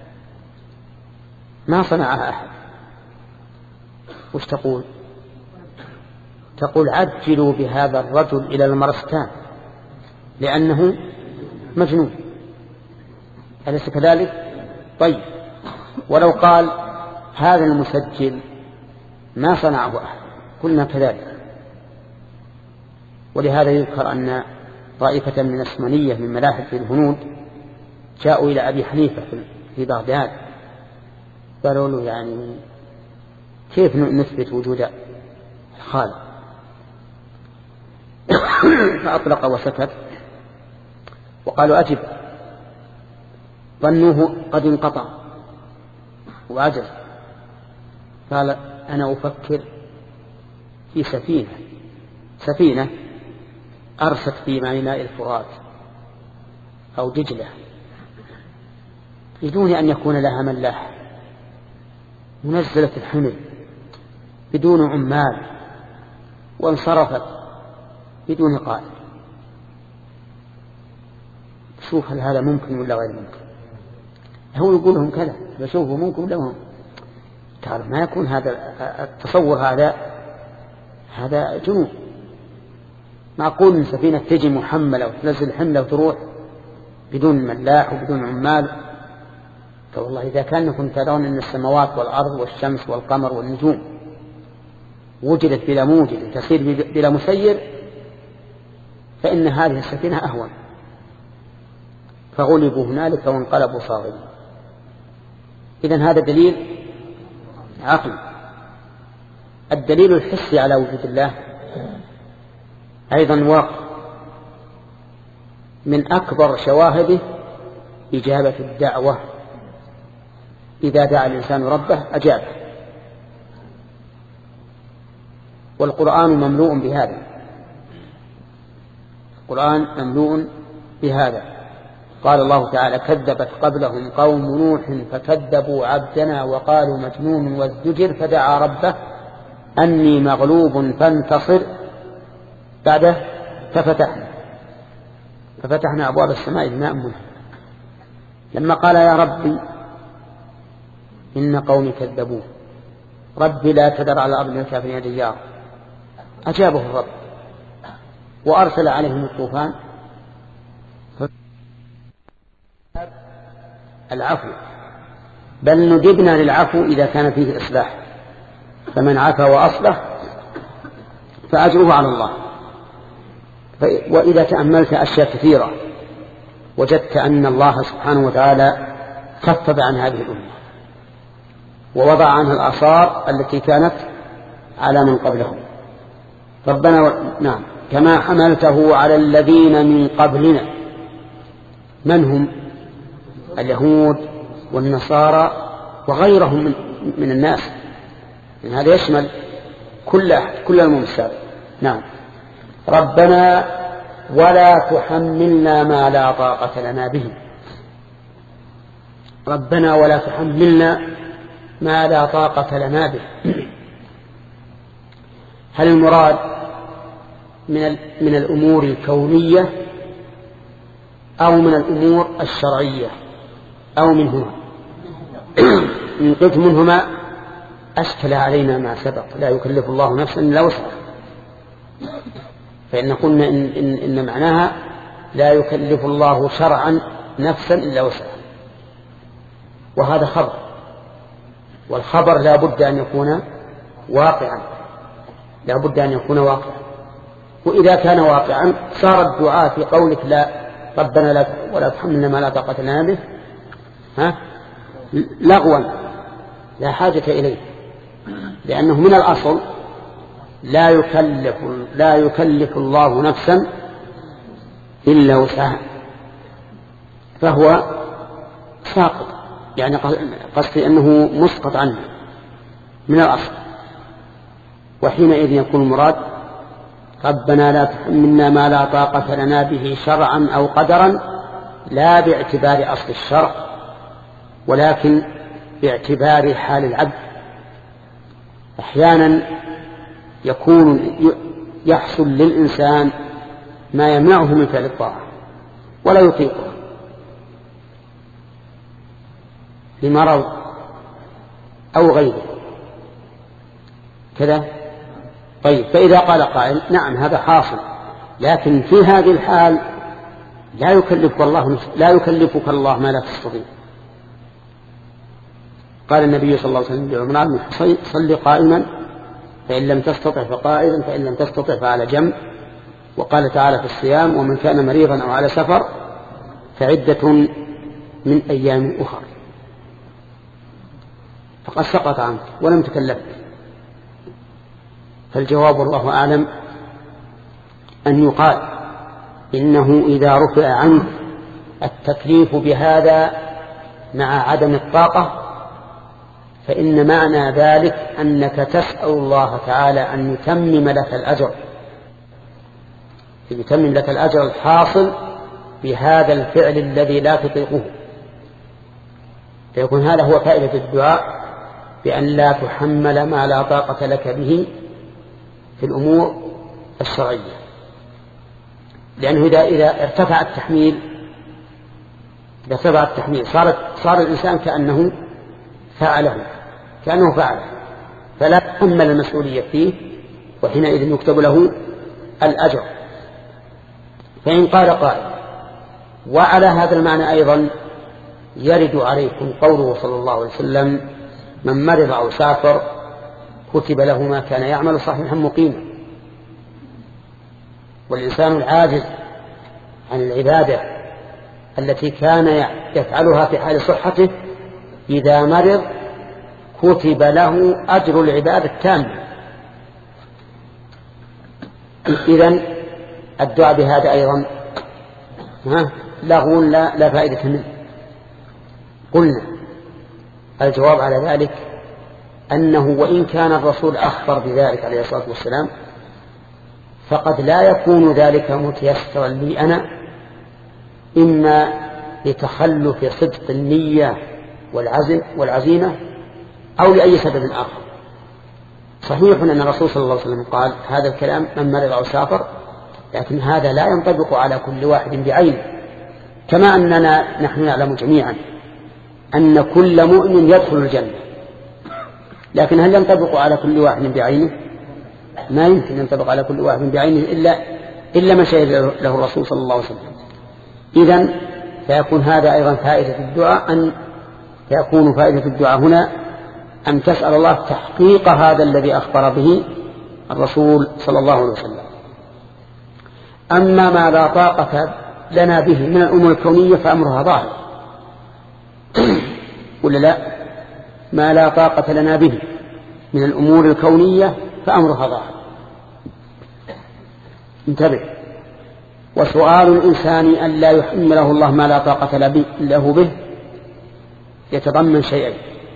ما صنعها أحد، وش تقول؟ تقول عجلوا بهذا الرجل إلى المرستان لأنه مجنون، أليس كذلك؟ طيب، ولو قال هذا المسجل ما صنعه أحد، قلنا كذلك. ولهذا يذكر أن طائفة من السمنية من ملاحدة الهنود جاءوا إلى أبي حنيفة في بغداد، قالوا له يعني كيف نثبت وجود الخالق؟ فأطلق وسكت، وقالوا أجب. ظنوه قد انقطع وعجز، قال أنا أفكر في سفينة سفينة أرست في ميناء الفرات أو دجلة بدون أن يكون لها ملاح، منزلة الحمل بدون عمال، وانصرفت بدون قائد. شوف هل هذا ممكن ولا غير ممكن؟ هو يقول لهم كذا، بشوفه ممكن ولا ممكن. تعرف ما يكون هذا التصور هذا هذا جنون. معقول ان سفينة تجي محملة وتنزل حملة وتروح بدون ملاح وبدون عمال؟ فوالله إذا كانكم ترون أن السماوات والأرض والشمس والقمر والنجوم وجدت بلا موجد تسير بلا مسير فإن هذه السفينة أهون. فغلبوا هنالك وانقلبوا صاغرين. إذن هذا دليل عقل. الدليل الحسي على وجود الله أيضا واقع. من أكبر شواهده إجابة الدعوة. إذا دعا الإنسان ربه أجابه، والقرآن مملوء بهذا. القرآن مملوء بهذا. قال الله تعالى: كذبت قبلهم قوم نوح فكذبوا عبدنا وقالوا مجنون وازدجر فدعا ربه أني مغلوب فانتصر بعده ففتحنا ففتحنا أبواب السماء بماء منهمر. لما قال: يا ربي إن قومي كذبوه، ربي لا تذر على الأرض من الكافرين ديارا، أجابه الرب وأرسل عليهم الطوفان. العفو، بل ندبنا للعفو إذا كان فيه إصلاح، فمن عفا وأصلح فأجره على الله. وإذا تأملت أشياء كثيرة وجدت أن الله سبحانه وتعالى خفف عن هذه الأمة ووضع عنها الآثار التي كانت على من قبلهم. ربنا و... نعم كما حملته على الذين من قبلنا. من هم؟ اليهود والنصارى وغيرهم من, من الناس، يعني هذا يشمل كل كل المسلمين. نعم. ربنا ولا تحملنا ما لا طاقة لنا به. ربنا ولا تحملنا ما لا طاقة لنا به. هل المراد من من الأمور الكونية أو من الأمور الشرعية أو منهما؟ إن قلت منهما أشكل علينا ما سبق: لا يكلف الله نفسا إلا وسعها. فإن قلنا إن, إن, إن معناها لا يكلف الله شرعا نفسا إلا وسعها، وهذا خبر، والخبر لا بد أن يكون واقعا، لا بد أن يكون واقعا. وإذا كان واقعا صار الدعاء في قولك لا ربنا لا ولا تحملنا ما لا طاقة لنا به ها لغوا لا حاجة إليه، لأنه من الأصل لا يكلف لا يكلف الله نفسا إلا وسعها، فهو ساقط، يعني قصدي أنه مسقط عنه من الأصل. وحينئذ يكون المراد ربنا لا تحملنا ما لا طاقة لنا به شرعا أو قدرا، لا باعتبار أصل الشرع ولكن باعتبار حال العبد. أحيانا يكون يحصل للإنسان ما يمنعه من فعل الطاعة ولا يطيقه لمرض أو غيره كذا. طيب، فإذا قال قائل نعم هذا حاصل، لكن في هذه الحال لا يكلفك الله لا يكلفك الله ما لا تستطيع. قال النبي صلى الله عليه وسلم لعمران: صل قائما فإن لم تستطع فقائدا فإن لم تستطع فعلى جنب. وقال تعالى في الصيام: ومن كان مريضا أو على سفر فعدة من أيام أخر. فقد سقط عنك ولم تكلف. فالجواب والله أعلم أن يقال إنه إذا رفع عنك التكليف بهذا مع عدم الطاقة فإن معنى ذلك أنك تسأل الله تعالى أن يتمم لك الأجر يتمم لك الأجر الحاصل بهذا الفعل الذي لا تطيقه. فيكون هذا هو فائدة الدعاء، بأن لا تحمل ما لا طاقة لك به في الأمور الشرعية. لأنه إذا, إذا ارتفع التحميل إذا ارتفع التحميل صارت صار الإنسان كأنه فعله كأنه فعل، فلا تحمل المسؤولية فيه، وحينئذ يكتب له الأجر. فإن قال قائل: وعلى هذا المعنى أيضا يرد عليكم قوله صلى الله عليه وسلم: من مرض أو سافر كتب له ما كان يعمل صحيحا مقيما. والإنسان العاجز عن العبادة التي كان يفعلها في حال صحته إذا مرض كتب له أجر العبادة التامة. إذن الدعاء بهذا أيضا لغو لا, لا فائدة منه. قلنا الجواب على ذلك أنه وإن كان الرسول أخبر بذلك عليه الصلاة والسلام فقد لا يكون ذلك متيسرا لي أنا، إما لتخلف صدق النية والعزم والعزيمة أو لأي سبب آخر. صحيح أن الرسول صلى الله عليه وسلم قال هذا الكلام: من مرض أو سافر، لكن هذا لا ينطبق على كل واحد بعينه، كما أننا نحن نعلم جميعا أن كل مؤمن يدخل الجنة، لكن هل ينطبق على كل واحد بعينه؟ ما يمكن ينطبق على كل واحد بعينه إلا إلا ما شهد له الرسول صلى الله عليه وسلم. إذن فيكون هذا أيضا فائدة الدعاء، أن يكون فائدة الدعاء هنا أن تسأل الله تحقيق هذا الذي أخبر به الرسول صلى الله عليه وسلم. أما ما لا طاقة لنا به من الأمور الكونية فأمرها ظاهر، ولا لا؟ ما لا طاقة لنا به من الأمور الكونية فأمرها ظاهر. انتبه. وسؤال الإنسان أن لا يحمله الله ما لا طاقة له به يتضمن شيئين: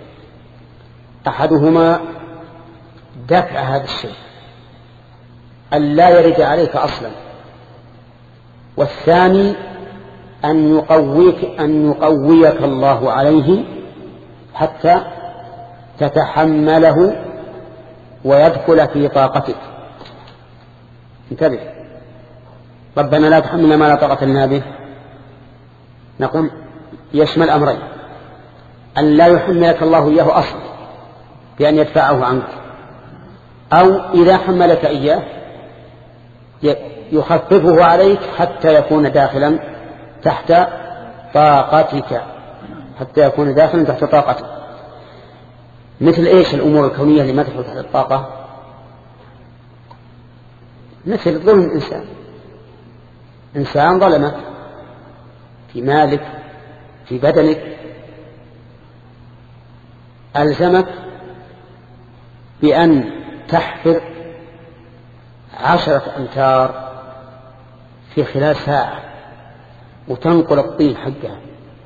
أحدهما دفع هذا الشيء أن لا يرد عليك أصلا، والثاني أن يقويك أن يقويك الله عليه حتى تتحمله ويدخل في طاقتك. انتبه. ربنا لا تحملنا ما لا طاقة لنا به، نقول يشمل أمرين: أن لا يحملك الله إياه أصلا بأن يدفعه عنك، أو إذا حملك إياه يخففه عليك حتى يكون داخلا تحت طاقتك، حتى يكون داخلا تحت طاقتك. مثل إيش الأمور الكونية اللي ما تدخل تحت الطاقة؟ مثل ظلم الإنسان. إنسان ظلمك في مالك في بدنك، ألزمك بأن تحفر عشرة أمتار في خلال ساعة وتنقل الطين حقها،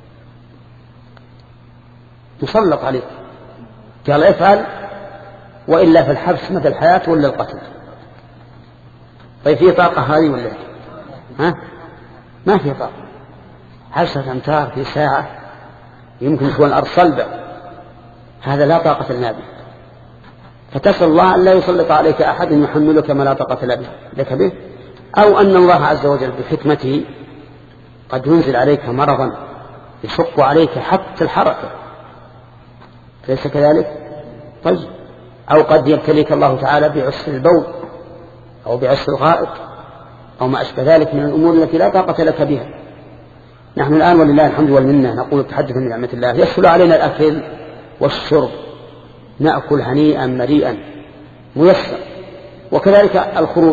تسلط عليك، قال افعل وإلا في الحبس مدى الحياة ولا القتل. طيب في طاقة هذه ولا ها؟ ما في طاقة. عشرة أمتار في ساعة يمكن تكون الأرض صلبة، هذا لا طاقة لنا به. فتسأل الله أن لا يسلط عليك أحد يحملك ما لا طاقة لك به، أو أن الله عز وجل بحكمته قد ينزل عليك مرضا يشق عليك حتى الحركة، ليس كذلك؟ طيب. أو قد يبتليك الله تعالى بعسر البول أو بعسر الغائط أو ما أشبه ذلك من الأمور التي لا طاقة لك بها. نحن الآن ولله الحمد والمنة نقول تحدث من نعمة الله، يسهل علينا الأكل والشرب، نأكل هنيئا مريئا ميسر، وكذلك الخروج.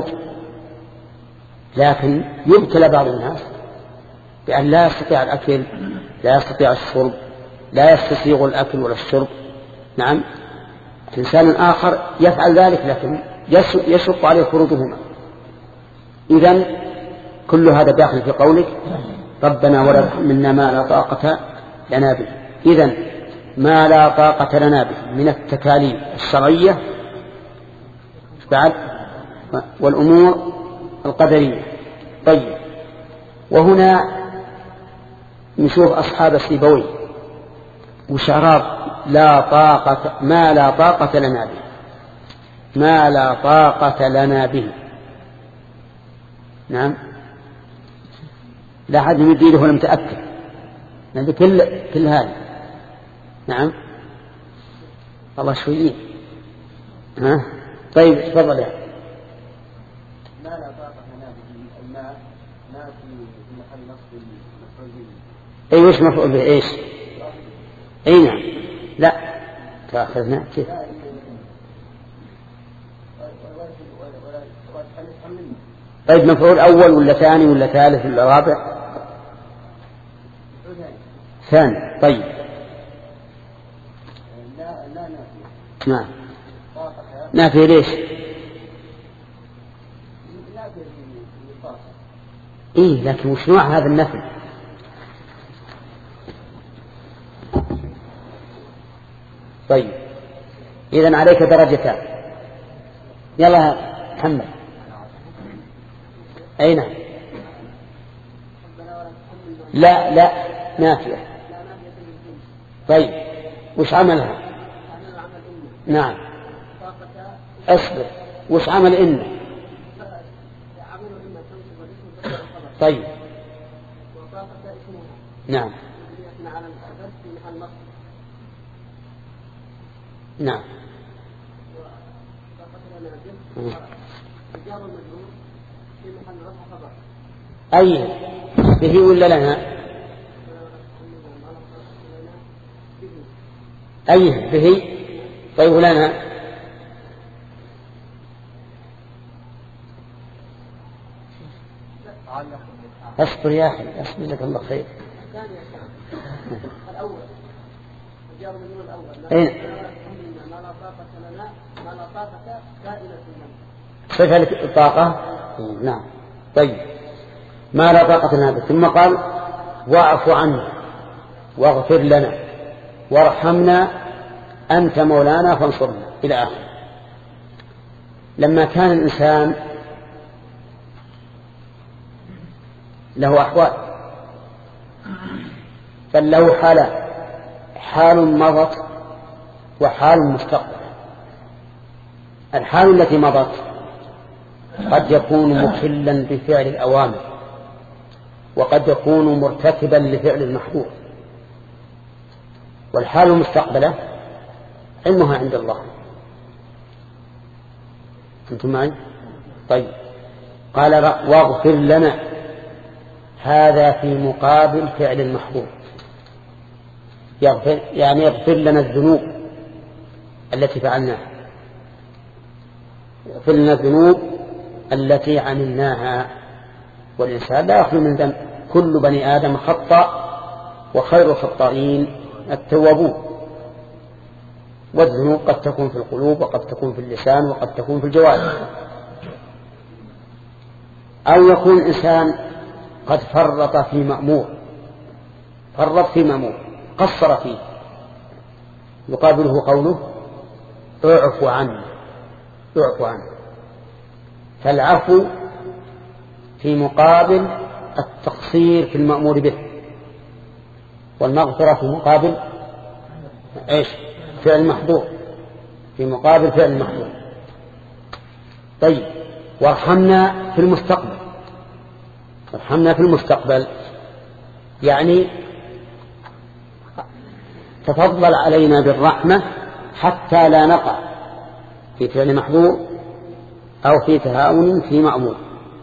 لكن يبتلى بعض الناس بأن لا يستطيع الأكل، لا يستطيع الشرب، لا يستسيغ الأكل ولا الشرب. نعم، إنسان آخر يفعل ذلك لكن يشق عليه خروجهما. إذن كل هذا داخل في قولك ربنا ولا تحملنا ما لا طاقة لنا به. إذن ما لا طاقة لنا به من التكاليف الشرعية بعد والأمور القدرية. طيب، وهنا نشوف أصحاب السيبوي وشراب لا طاقة ما لا طاقة لنا به، ما لا طاقة لنا به. نعم، لا أحد يمد يده ولم تأكد يعني كل كل هذا. نعم، الله شويين. ها طيب تفضل يا ما لا طاقة لنا به الماء ما في محل نصب مفعول به. اي وش مفعول به ايش؟ اي نعم لا تأخذنا كيف؟ طيب مفعول أول ولا ثاني ولا ثالث ولا رابع؟ ثاني. طيب لا لا نافية. نعم نافية ليش؟ إيه لكن وش نوع هذا النفي؟ طيب إذن عليك درجتان. يلا محمد. أين؟ لا لا نافية. طيب وش عملها؟ نعم أصبر. وش عمل إن؟ طيب نعم نعم أي به ولا لنا؟ أي به. طيب لنا أصبر يا أخي أصبر لك الله خير. الأول الجار من الأول أين؟ ما لا طاقة لنا ما لا طاقة كائنة لنا. صفة الطاقة. نعم طيب ما لا طاقة لنا. ثم قال واعف عنا واغفر لنا وارحمنا أنت مولانا فانصرنا إلى آخر. لما كان الإنسان له أحوال بل له حالة حال مضت وحال مستقبل. الحال التي مضت قد يكون مخلا بفعل الأوامر وقد يكون مرتكبا لفعل المحظور. والحال المستقبلة علمها عند الله. أنتم معي؟ طيب قال واغفر لنا هذا في مقابل فعل المحظور. يغفر يعني يغفر لنا الذنوب التي فعلناها. يغفر لنا الذنوب التي عملناها. والإنسان لا يخلو من ذنب. كل بني آدم خطأ وخير الخطائين التوابون. والذنوب قد تكون في القلوب وقد تكون في اللسان وقد تكون في الجوارح. أو يكون إنسان قد فرط في مأمور فرط في مأمور قصر فيه يقابله قوله اعف عنه اعف عنه. فالعفو في مقابل التقصير في المأمور به والمغفرة في مقابل ايش؟ فعل المحظور في مقابل فعل المحظور. طيب وارحمنا في المستقبل. ارحمنا في المستقبل يعني تفضل علينا بالرحمة حتى لا نقع في فعل محظور أو في تهاون في مأمور.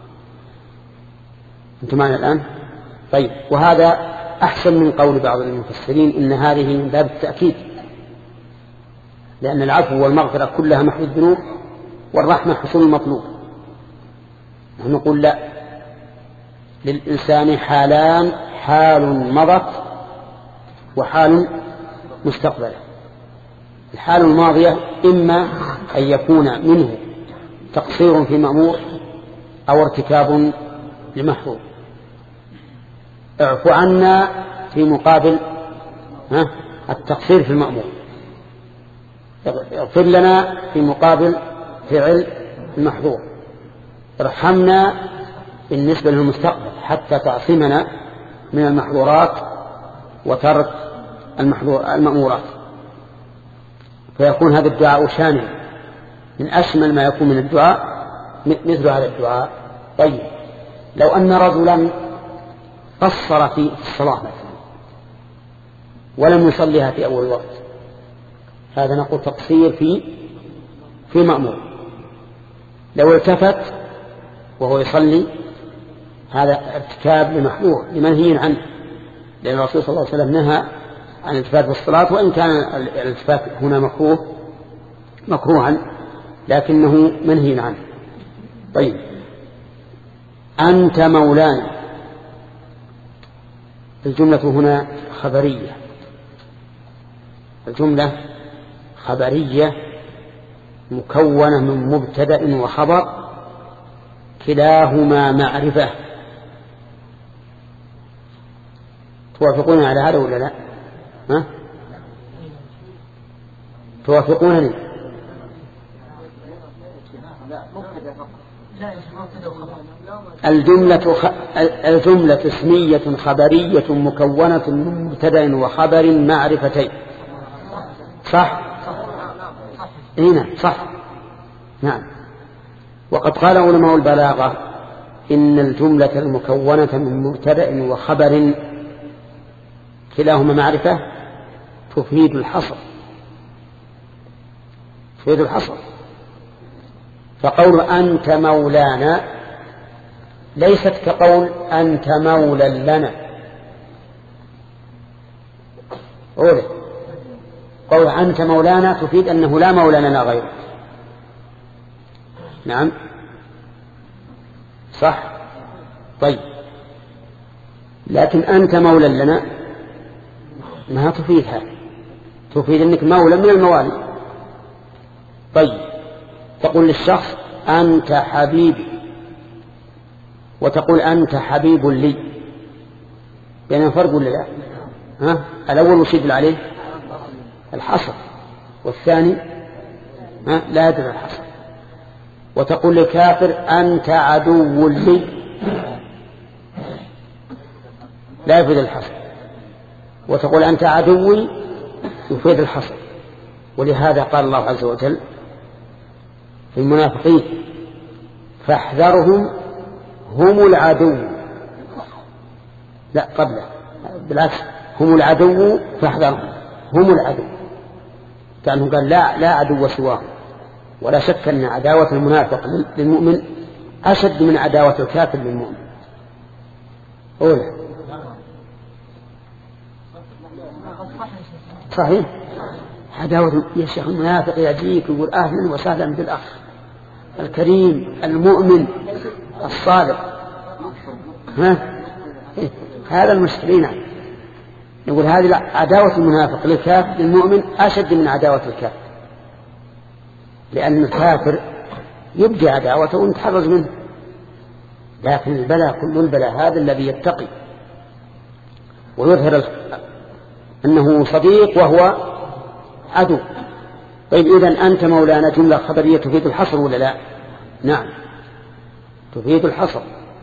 أنتم معنا الآن؟ طيب وهذا أحسن من قول بعض المفسرين إن هذه من باب التأكيد لأن العفو والمغفرة كلها محو الذنوب والرحمة حصول المطلوب. نحن نقول لا للإنسان حالان حال مضت وحال مستقبل. الحال الماضية إما أن يكون منه تقصير في مأمور أو ارتكاب لمحظور. اعف عنا في مقابل ها التقصير في المأمور. اغفر لنا في مقابل فعل المحظور. ارحمنا بالنسبة للمستقبل حتى تعصمنا من المحظورات وترك المحظور المأمورات. فيكون هذا الدعاء شامل من أشمل ما يكون من الدعاء مثل هذا الدعاء. طيب لو أن رجلا قصر في الصلاة مثلا ولم يصليها في أول وقت هذا نقول تقصير في في مأمور. لو التفت وهو يصلي هذا ارتكاب لمحظور لمنهي عنه، لأن الرسول صلى الله عليه وسلم نهى عن الالتفات في الصلاة، وإن كان الالتفات هنا مكروه مكروها لكنه منهي عنه. طيب، أنت مولانا، الجملة هنا خبرية، الجملة خبرية مكونة من مبتدأ وخبر كلاهما معرفة. توافقون على هذا ولا لا؟ ها؟ توافقونني؟ الجملة خ... الجملة اسمية خبرية مكونة من مبتدأ وخبر معرفتين. صح؟ هنا صح. نعم. وقد قال علماء البلاغة إن الجملة المكونة من مبتدأ وخبر كلاهما معرفة تفيد الحصر، تفيد الحصر. فقول أنت مولانا ليست كقول أنت مولا لنا. أوله قول أنت مولانا تفيد أنه لا مولى لنا غيره. نعم صح. طيب، لكن أنت مولا لنا ما تفيد هذا، تفيد أنك مولى من الموالي. طيب، تقول للشخص أنت حبيبي وتقول أنت حبيب لي، بينما فرق ولا لا؟ ها؟ الأول وش يدل عليه؟ الحصر، والثاني ها؟ لا يدل الحصر. وتقول للكافر أنت عدو لي، لا يفيد الحصر. وتقول أنت عدوي يفيد الحصر. ولهذا قال الله عز وجل في المنافقين فاحذرهم هم العدو، لا قبله بالعكس، هم العدو فاحذرهم، هم العدو، كأنه قال لا لا عدو سواهم. ولا شك أن عداوة المنافق للمؤمن أشد من عداوة الكافر للمؤمن. أولا صحيح، عداوة يا شيخ المنافق يجيك يقول أهلا وسهلا بالأخ الكريم المؤمن الصادق، ها؟ هذا المشكلين. نقول هذه عداوة المنافق للكافر للمؤمن أشد من عداوة الكافر، لأن الكافر يبدي عداوته ونتحرز منه، لكن البلاء كل البلاء هذا الذي يتقي ويظهر أنه صديق وهو عدو. طيب، إذن أنت مولانا جملة خبرية تفيد الحصر ولا لا؟ نعم تفيد الحصر.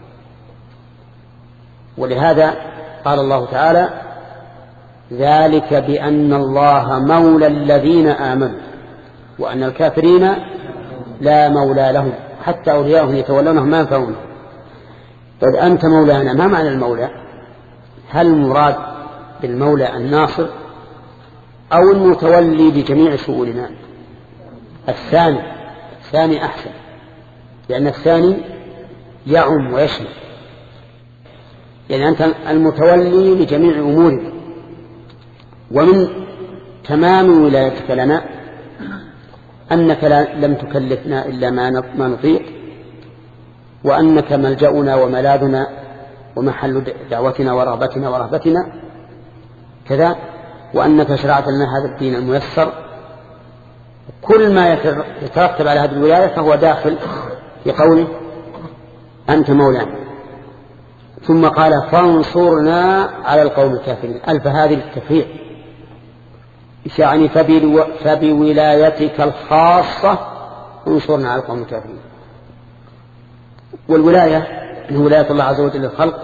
ولهذا قال الله تعالى ذلك بأن الله مولى الذين آمنوا وأن الكافرين لا مولى لهم حتى أولياءهم يتولونهم ما ينفعون. طيب، أنت مولانا، ما معنى المولى؟ هل المراد بالمولى الناصر أو المتولي لجميع شؤوننا؟ الثاني الثاني أحسن، لأن الثاني يعم ويشمل، يعني أنت المتولي لجميع أمورنا. ومن تمام ولايتك لنا أنك لم تكلفنا إلا ما نطيق، وأنك ملجأنا وملاذنا ومحل دعوتنا ورغبتنا ورهبتنا كذا، وأنك شرعت لنا هذا الدين الميسر. كل ما يترتب على هذه الولاية فهو داخل في قوله أنت مولانا. ثم قال فانصرنا على القوم الكافرين. ألف هذه التفريع، يعني فبولايتك الخاصة انصرنا على القوم الكافرين. والولاية من ولاية الله عز وجل للخلق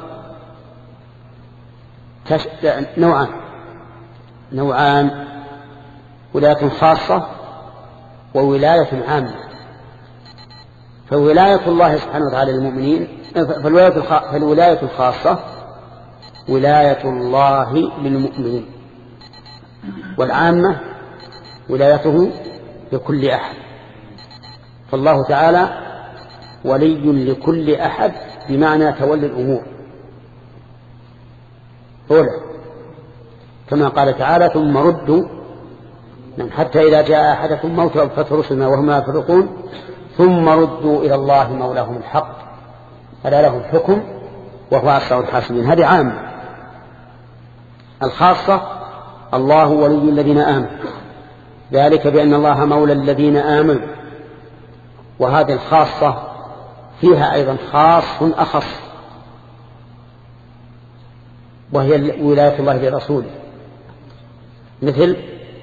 نوعان نوعان ولاية خاصة وولاية عامة. فولاية الله سبحانه وتعالى للمؤمنين، فالولاية الخاصة ولاية الله للمؤمنين، والعامة ولايته لكل أحد. فالله تعالى ولي لكل أحد بمعنى تولي الأمور أولا، كما قال تعالى ثم ردوا حتى إذا جاء أحدكم موت أو رسلنا وهم لا يفرقون ثم ردوا إلى الله مولاهم الحق ألا له الحكم وهو أسرع الحاسبين. هذه عامة. الخاصة الله ولي الذين آمنوا، ذلك بأن الله مولى الذين آمنوا. وهذه الخاصة فيها أيضا خاص أخص، وهي ولاية الله لرسوله، مثل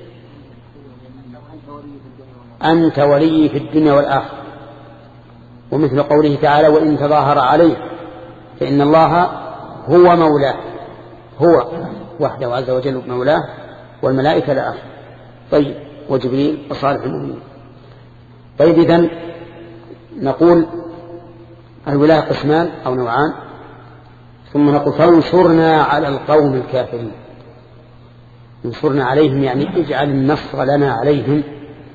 أنت ولي في الدنيا والآخرة، ومثل قوله تعالى وإن تظاهر عليه فإن الله هو مولاه، هو وحده عز وجل مولاه والملائكة لا آخر. طيب وجبريل وصالح المؤمنين. طيب إذن نقول الولاية قسمان أو نوعان، ثم نقول فانصرنا على القوم الكافرين. انصرنا عليهم يعني اجعل النصر لنا عليهم.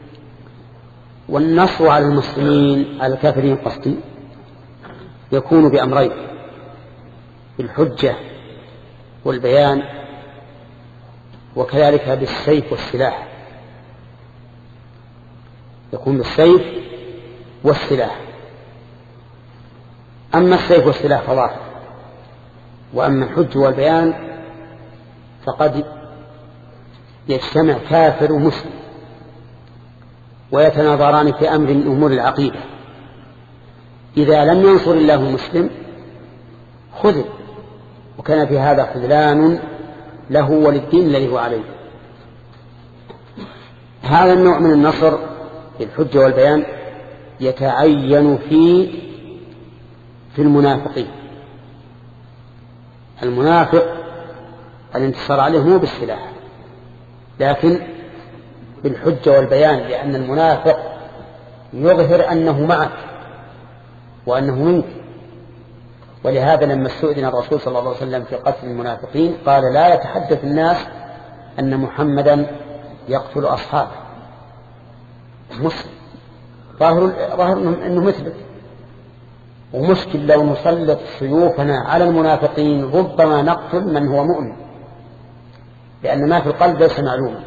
والنصر على المسلمين على الكافرين قصدي يكون بأمرين: بالحجة والبيان، وكذلك بالسيف والسلاح. يكون بالسيف والسلاح. أما السيف والسلاح فظاهر، وأما الحج والبيان فقد يجتمع كافر ومسلم ويتناظران في أمر من أمور العقيدة. إذا لم ينصر الله المسلم خذل، وكان في هذا خذلان له وللدين الذي هو عليه. هذا النوع من النصر بالحجة والبيان يتعين في في المنافقين. المنافق الانتصار عليه مو بالسلاح لكن بالحجة والبيان، لأن المنافق يظهر أنه معك وأنه منك. ولهذا لما استؤذن الرسول صلى الله عليه وسلم في قتل المنافقين قال لا يتحدث الناس أن محمدا يقتل أصحابه. مسلم ظاهر, ظاهر أنه مثلك، ومشكل لو نسلط سيوفنا على المنافقين ربما نقتل من هو مؤمن، لأن ما في القلب ليس معلوما،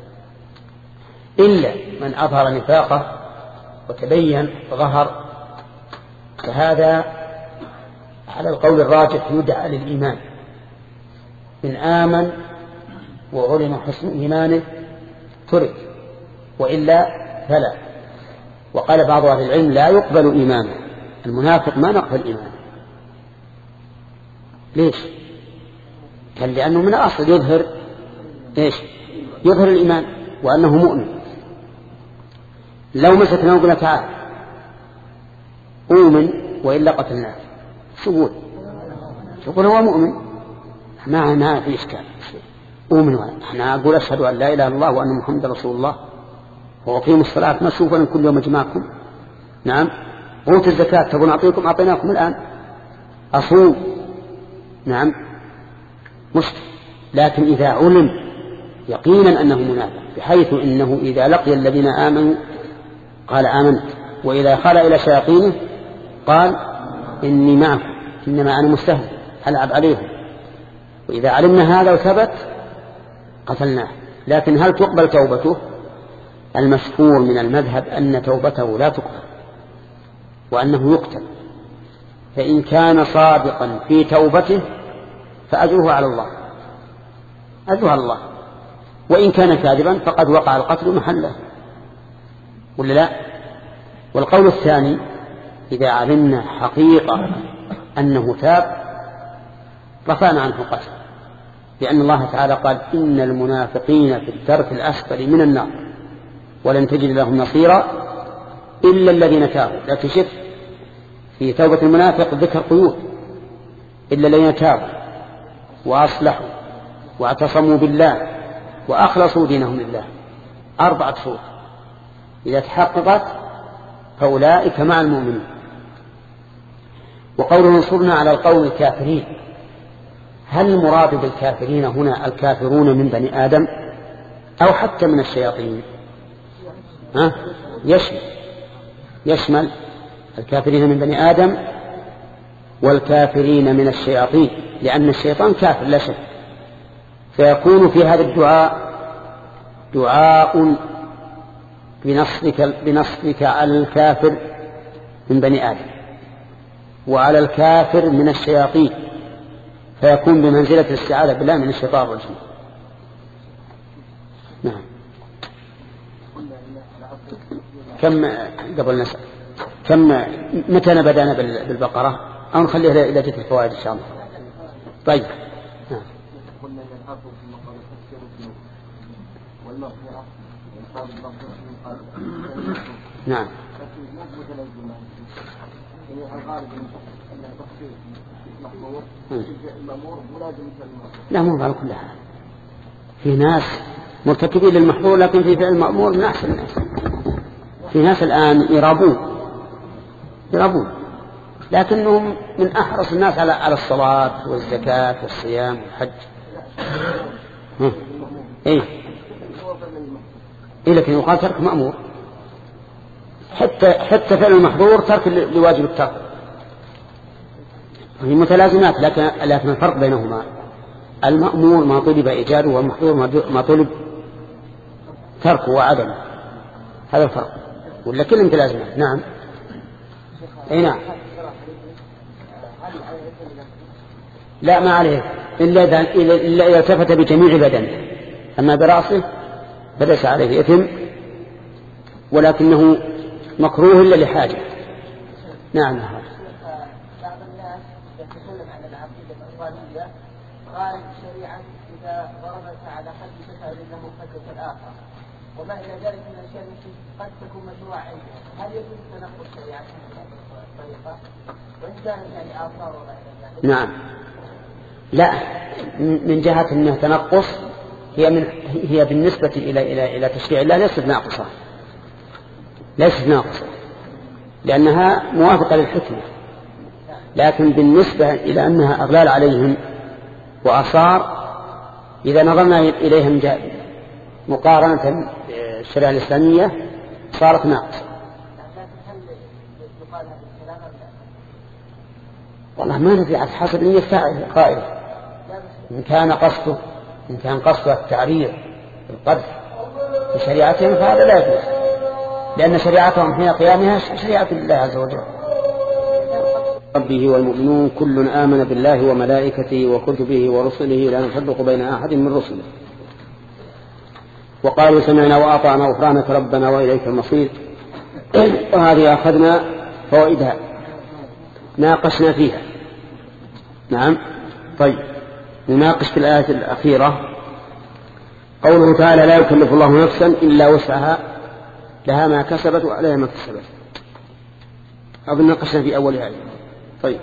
إلا من أظهر نفاقه وتبين ظهر، فهذا على القول الراجح يدعى للإيمان. إن آمن وعلم حسن إيمانه ترك، وإلا فلا. وقال بعض أهل العلم لا يقبل إيمانه، المنافق ما نقبل إيمانه. ليش؟ قال لأنه من أصل يظهر إيش؟ يظهر الإيمان وأنه مؤمن. لو مسكنا وقلنا تعال أؤمن وإلا قتلناه، شو يقول؟ شو يقول؟ هو مؤمن، ما ما في إشكال. أؤمن أنا أقول أشهد أن لا إله إلا الله وأن محمد رسول الله وأقيم الصلاة ما تشوفون كل يوم أجمعكم، نعم، أوتوا الزكاة تبون أعطيكم أعطيناكم الآن، أصوم، نعم، مشكل. لكن إذا علم يقينا أنه منافق، بحيث إنه إذا لقي الذين آمنوا قال آمنت، وإذا خلى إلى شياطينه قال إني معكم إنما أنا مستهزئ ألعب عليهم. وإذا علمنا هذا وثبت قتلناه. لكن هل تقبل توبته؟ المشهور من المذهب أن توبته لا تقبل وأنه يقتل. فإن كان صادقا في توبته فأجره على الله، أجره على الله. وإن كان كاذبا فقد وقع القتل محله، ولا لا؟ والقول الثاني إذا علمنا حقيقة أنه تاب رفعنا عنه القتل، لأن الله تعالى قال إن المنافقين في الدرك الأسفل من النار ولن تجد لهم نصيرا إلا الذين تابوا. لا تشف في توبة المنافق ذكر قيود: إلا الذين تابوا وأصلحوا واعتصموا بالله وأخلصوا دينهم لله. أربعة شروط إذا تحققت فأولئك مع المؤمنين. وقوله انصرنا على القوم الكافرين، هل المراد بالكافرين هنا الكافرون من بني آدم أو حتى من الشياطين؟ ها يشمل يشمل الكافرين من بني آدم والكافرين من الشياطين، لأن الشيطان كافر لا شك. فيكون في هذا الدعاء دعاء بنصبك, بنصبك على الكافر من بني آدم وعلى الكافر من الشياطين، فيكون بمنزلة الاستعاذة بالله من الشيطان الرجيم. نعم. كم قبل نسأل كم متى بدأنا بالبقرة أو نخليها إلى جهة الفوائد إن شاء الله؟ طيب. نعم. نعم. لا مو على كل حال، في ناس مرتكبين للمحظور لكن في فعل المأمور من أحسن الناس. في ناس الآن يرابون يرابون لكنهم من أحرص الناس على على الصلاة والزكاة والصيام والحج. إيه إيه لكن يقال ترك مأمور، حتى حتى فعل المحظور ترك لواجب الترك، هي متلازمات، لكن لكن الفرق بينهما المأمور ما طلب إيجاده والمحظور ما طلب تركه وعدمه، هذا الفرق، ولا كل متلازمات. نعم. أي نعم. لا ما عليه إلا إذا إلا إذا التفت بجميع بدنه، أما برأسه فليس عليه إثم، ولكنه مكروه إلا لحاجة. نعم. بعض الناس يتكلم عن العقيدة الإسلامية قال شريعة إذا ضربت على حد فسأل له حد الآخر وما إلى ذلك من الأشياء التي قد تكون مشروعة عنده، هل يجوز تنقل شريعة هذه الطريقة وإن كانت يعني آثار وما إلى ذلك؟ نعم. لا، من جهة أنه تنقص هي من هي بالنسبة إلى إلى إلى تشريع الله ليست ناقصة، ليست ناقصة لأنها موافقة للحكمة، لكن بالنسبة إلى أنها أغلال عليهم وآثار إذا نظرنا إليهم مقارنة بالشريعة الإسلامية صارت ناقصة. والله ما ندري على حسب نية قائل، إن كان قصده إن كان قصده التعريض بالقذف بشريعتهم فهذا لا يجوز، لأن شريعتهم حين قيامها شريعة الله عز وجل. ربه والمؤمنون كل آمن بالله وملائكته وكتبه ورسله لا نفرق بين أحد من رسله وقالوا سمعنا وأطعنا غفرانك ربنا وإليك المصير. وهذه أخذنا فوائدها ناقشنا فيها. نعم. طيب نناقش في الآية الأخيرة قوله تعالى لا يكلف الله نفسا إلا وسعها لها ما كسبت وعليها ما كسبت. أظن ناقشنا في أول آية. طيب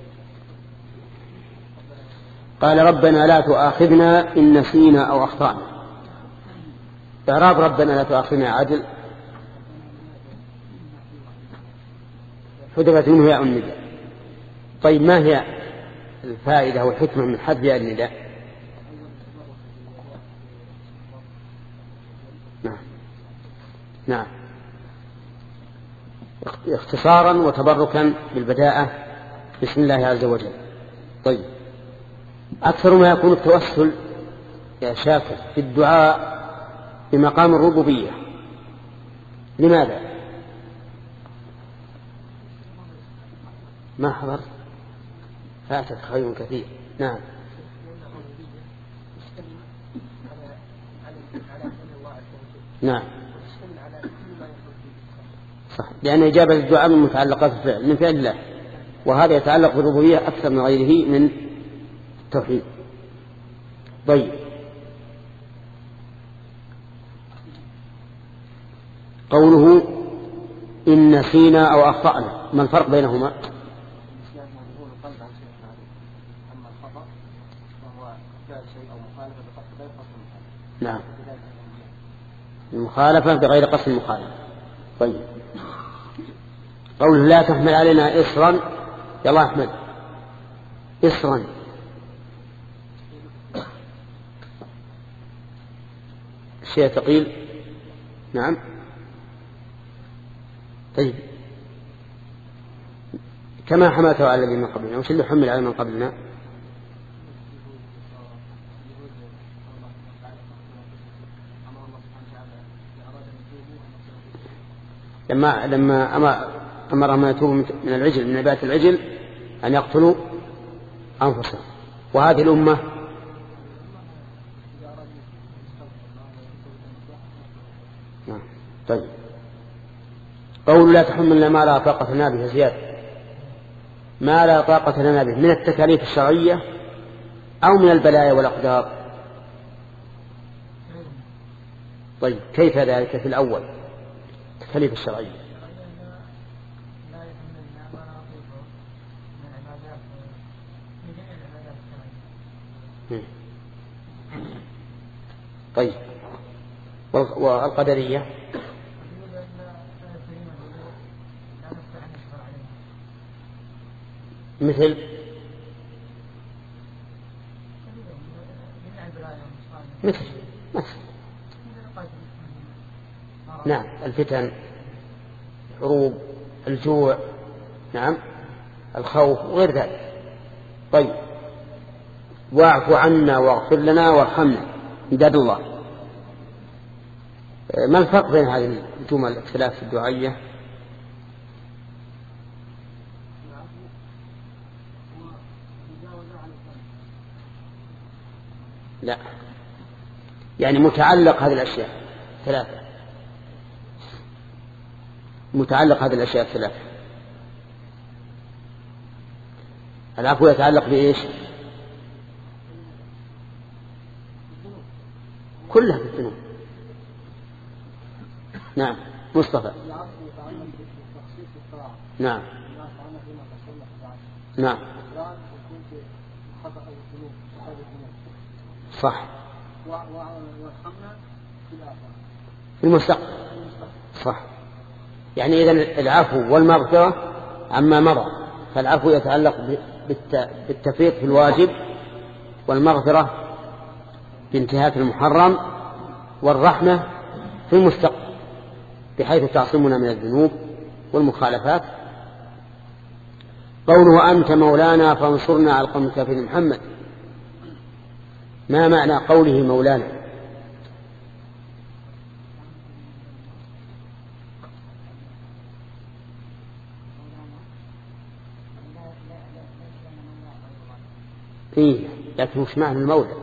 قال ربنا لا تؤاخذنا إن نسينا أو أخطأنا. إعراب ربنا لا تؤاخذنا عدل حذفت منه ياء النداء. طيب ما هي الفائدة والحكمة من حذف ياء النداء؟ نعم نعم اختصارا وتبركا بالبداءة بسم الله عز وجل. طيب أكثر ما يكون التوسل يا شاكر في الدعاء بمقام الربوبية، لماذا؟ ما حضر فاتك خير كثير. نعم نعم صح، لأن إجابة الدعاء من متعلقات الفعل من فعل الله، وهذا يتعلق بالربوبية أكثر من غيره من التوحيد. طيب قوله إن نسينا أو أخطأنا ما الفرق بينهما؟ نعم المخالفة بغير قصد المخالفة. طيب قوله لا تحمل علينا إصرا، يلا أحمد إصرا شيء ثقيل. نعم طيب كما حملته على الذين من قبلنا، وش اللي حمل على من قبلنا؟ لما لما أمرهم أن يتوبوا من العجل، من عبادة العجل، أن يقتلوا أنفسهم. وهذه الأمة طيب قول لا تحملنا ما لا طاقة لنا به زيادة، ما لا طاقة لنا به من التكاليف الشرعية أو من البلايا والأقدار. طيب كيف ذلك في الأول التكاليف الشرعية؟ طيب والقدرية مثل مثل مثل نعم الفتن، الحروب، الجوع، نعم الخوف وغير ذلك. طيب واعف عنا واغفر لنا وارحمنا امداد الله. ما الفرق بين هذه الجمل الثلاث الدعائية؟ لا يعني متعلق هذه الأشياء ثلاثة، متعلق هذه الأشياء الثلاثة. العفو يتعلق بإيش؟ كلها بالذنوب. نعم مصطفى. نعم نعم صح في المستقبل صح. يعني إذن العفو والمغفرة عما مضى، فالعفو يتعلق بالتفريط في الواجب، والمغفرة بانتهاك المحرم، والرحمة في المستقبل بحيث تعصمنا من الذنوب والمخالفات. قوله أنت مولانا فانصرنا على القوم الكافرين. محمد ما معنى قوله مولانا؟ إيه لكن وش معنى المولى؟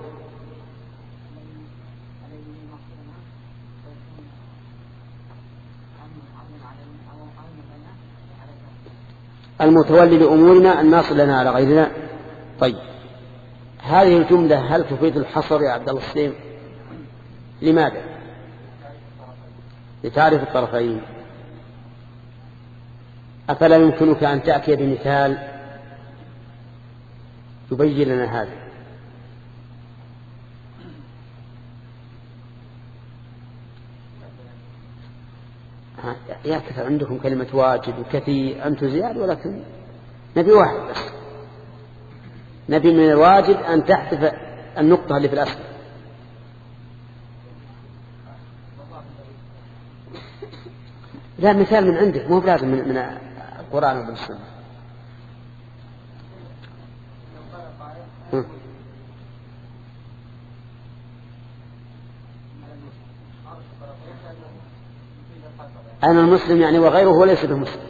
المتولي لأمورنا الناصر لنا على غيرنا. طيب هذه الجملة هل تفيد الحصر يا عبد الله السليم؟ لماذا؟ لتعرف الطرفين. أفلا يمكنك أن تأتي بمثال يبين لنا هذا؟ يا كثر عندكم كلمة واجب وكثير، أنتم زياد، ولكن نبي واحد بس. نبي من الواجب أن تحذف النقطة اللي في الأسفل. لا مثال من عندك، مو بلازم من, من القرآن والسنة. أنا المسلم يعني وغيره وليس بمسلم.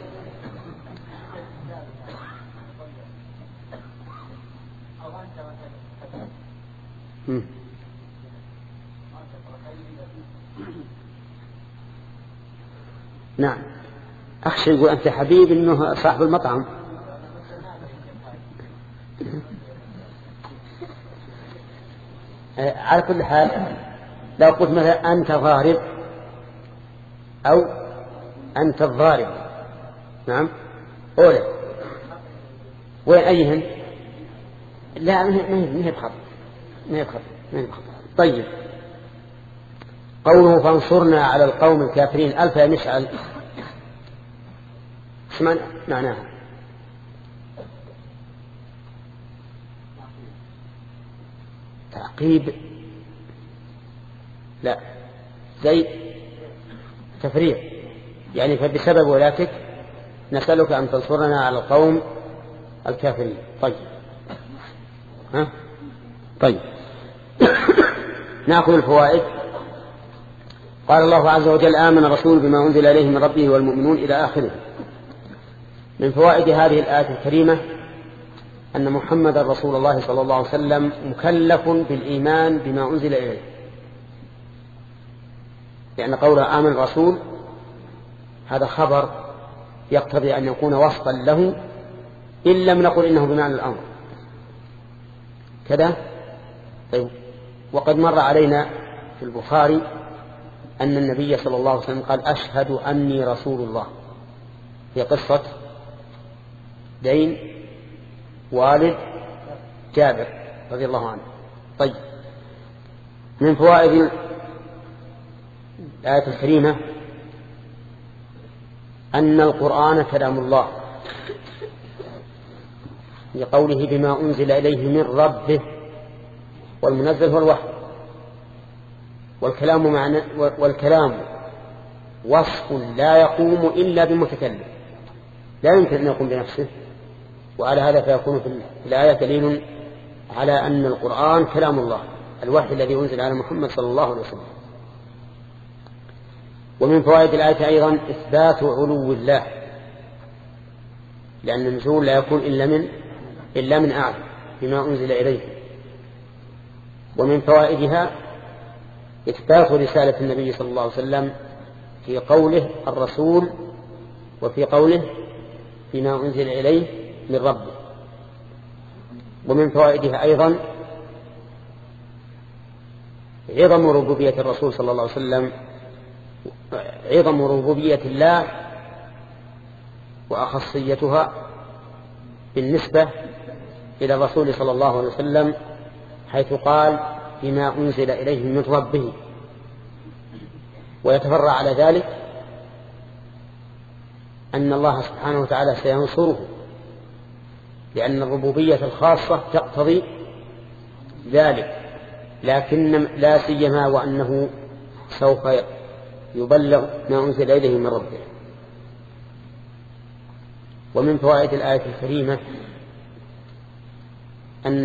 نعم أخشى يقول أنت حبيب إنه صاحب المطعم. على كل حال لو قلت مثلا أنت ضارب أو أنت الضارب، نعم أولى، وين أيهن؟ لا ما هي بخط، ما هي بخط، ما هي بخط. طيب قوله فانصرنا على القوم الكافرين ألف يا مشعل، ايش معناها؟ تعقيب؟ لا زي تفريع. يعني فبسبب ولاتك نسألك أن تنصرنا على القوم الكافرين. طيب ها؟ طيب نأخذ الفوائد. قال الله عز وجل آمن الرسول بما أنزل إليه من ربه والمؤمنون إلى آخره. من فوائد هذه الآية الكريمة أن محمد رسول الله صلى الله عليه وسلم مكلف بالإيمان بما أنزل إليه، لأن قوله آمن الرسول هذا خبر يقتضي أن يكون وصفا له، إن لم نقل إنه بمعنى الأمر كذا. طيب وقد مر علينا في البخاري أن النبي صلى الله عليه وسلم قال أشهد أني رسول الله في قصة دين والد جابر رضي الله عنه. طيب من فوائد الآية الكريمة أن القرآن كلام الله لقوله بما أنزل إليه من ربه، والمنزل هو الوحي، والكلام معنى والكلام وصف لا يقوم إلا بمتكلم، لا يمكن أن يقوم بنفسه. وعلى هذا فيكون في الآية دليل على أن القرآن كلام الله، الوحي الذي أنزل على محمد صلى الله عليه وسلم. ومن فوائد الآية أيضا إثبات علو الله، لأن النزول لا يكون إلا من إلا من أعلى بما أنزل إليه. ومن فوائدها إثبات رسالة النبي صلى الله عليه وسلم في قوله الرسول وفي قوله بما أنزل إليه من ربه. ومن فوائدها أيضا عظم ربوبية الرسول صلى الله عليه وسلم، عظم ربوبية الله وأخصيتها بالنسبة إلى الرسول صلى الله عليه وسلم، حيث قال بما أنزل إليه من ربه. ويتفرع على ذلك أن الله سبحانه وتعالى سينصره، لأن الربوبية الخاصة تقتضي ذلك، لكن لا سيما وأنه سوف يبلغ ما أنزل إليه من ربه. ومن فوائد الآية الكريمة أن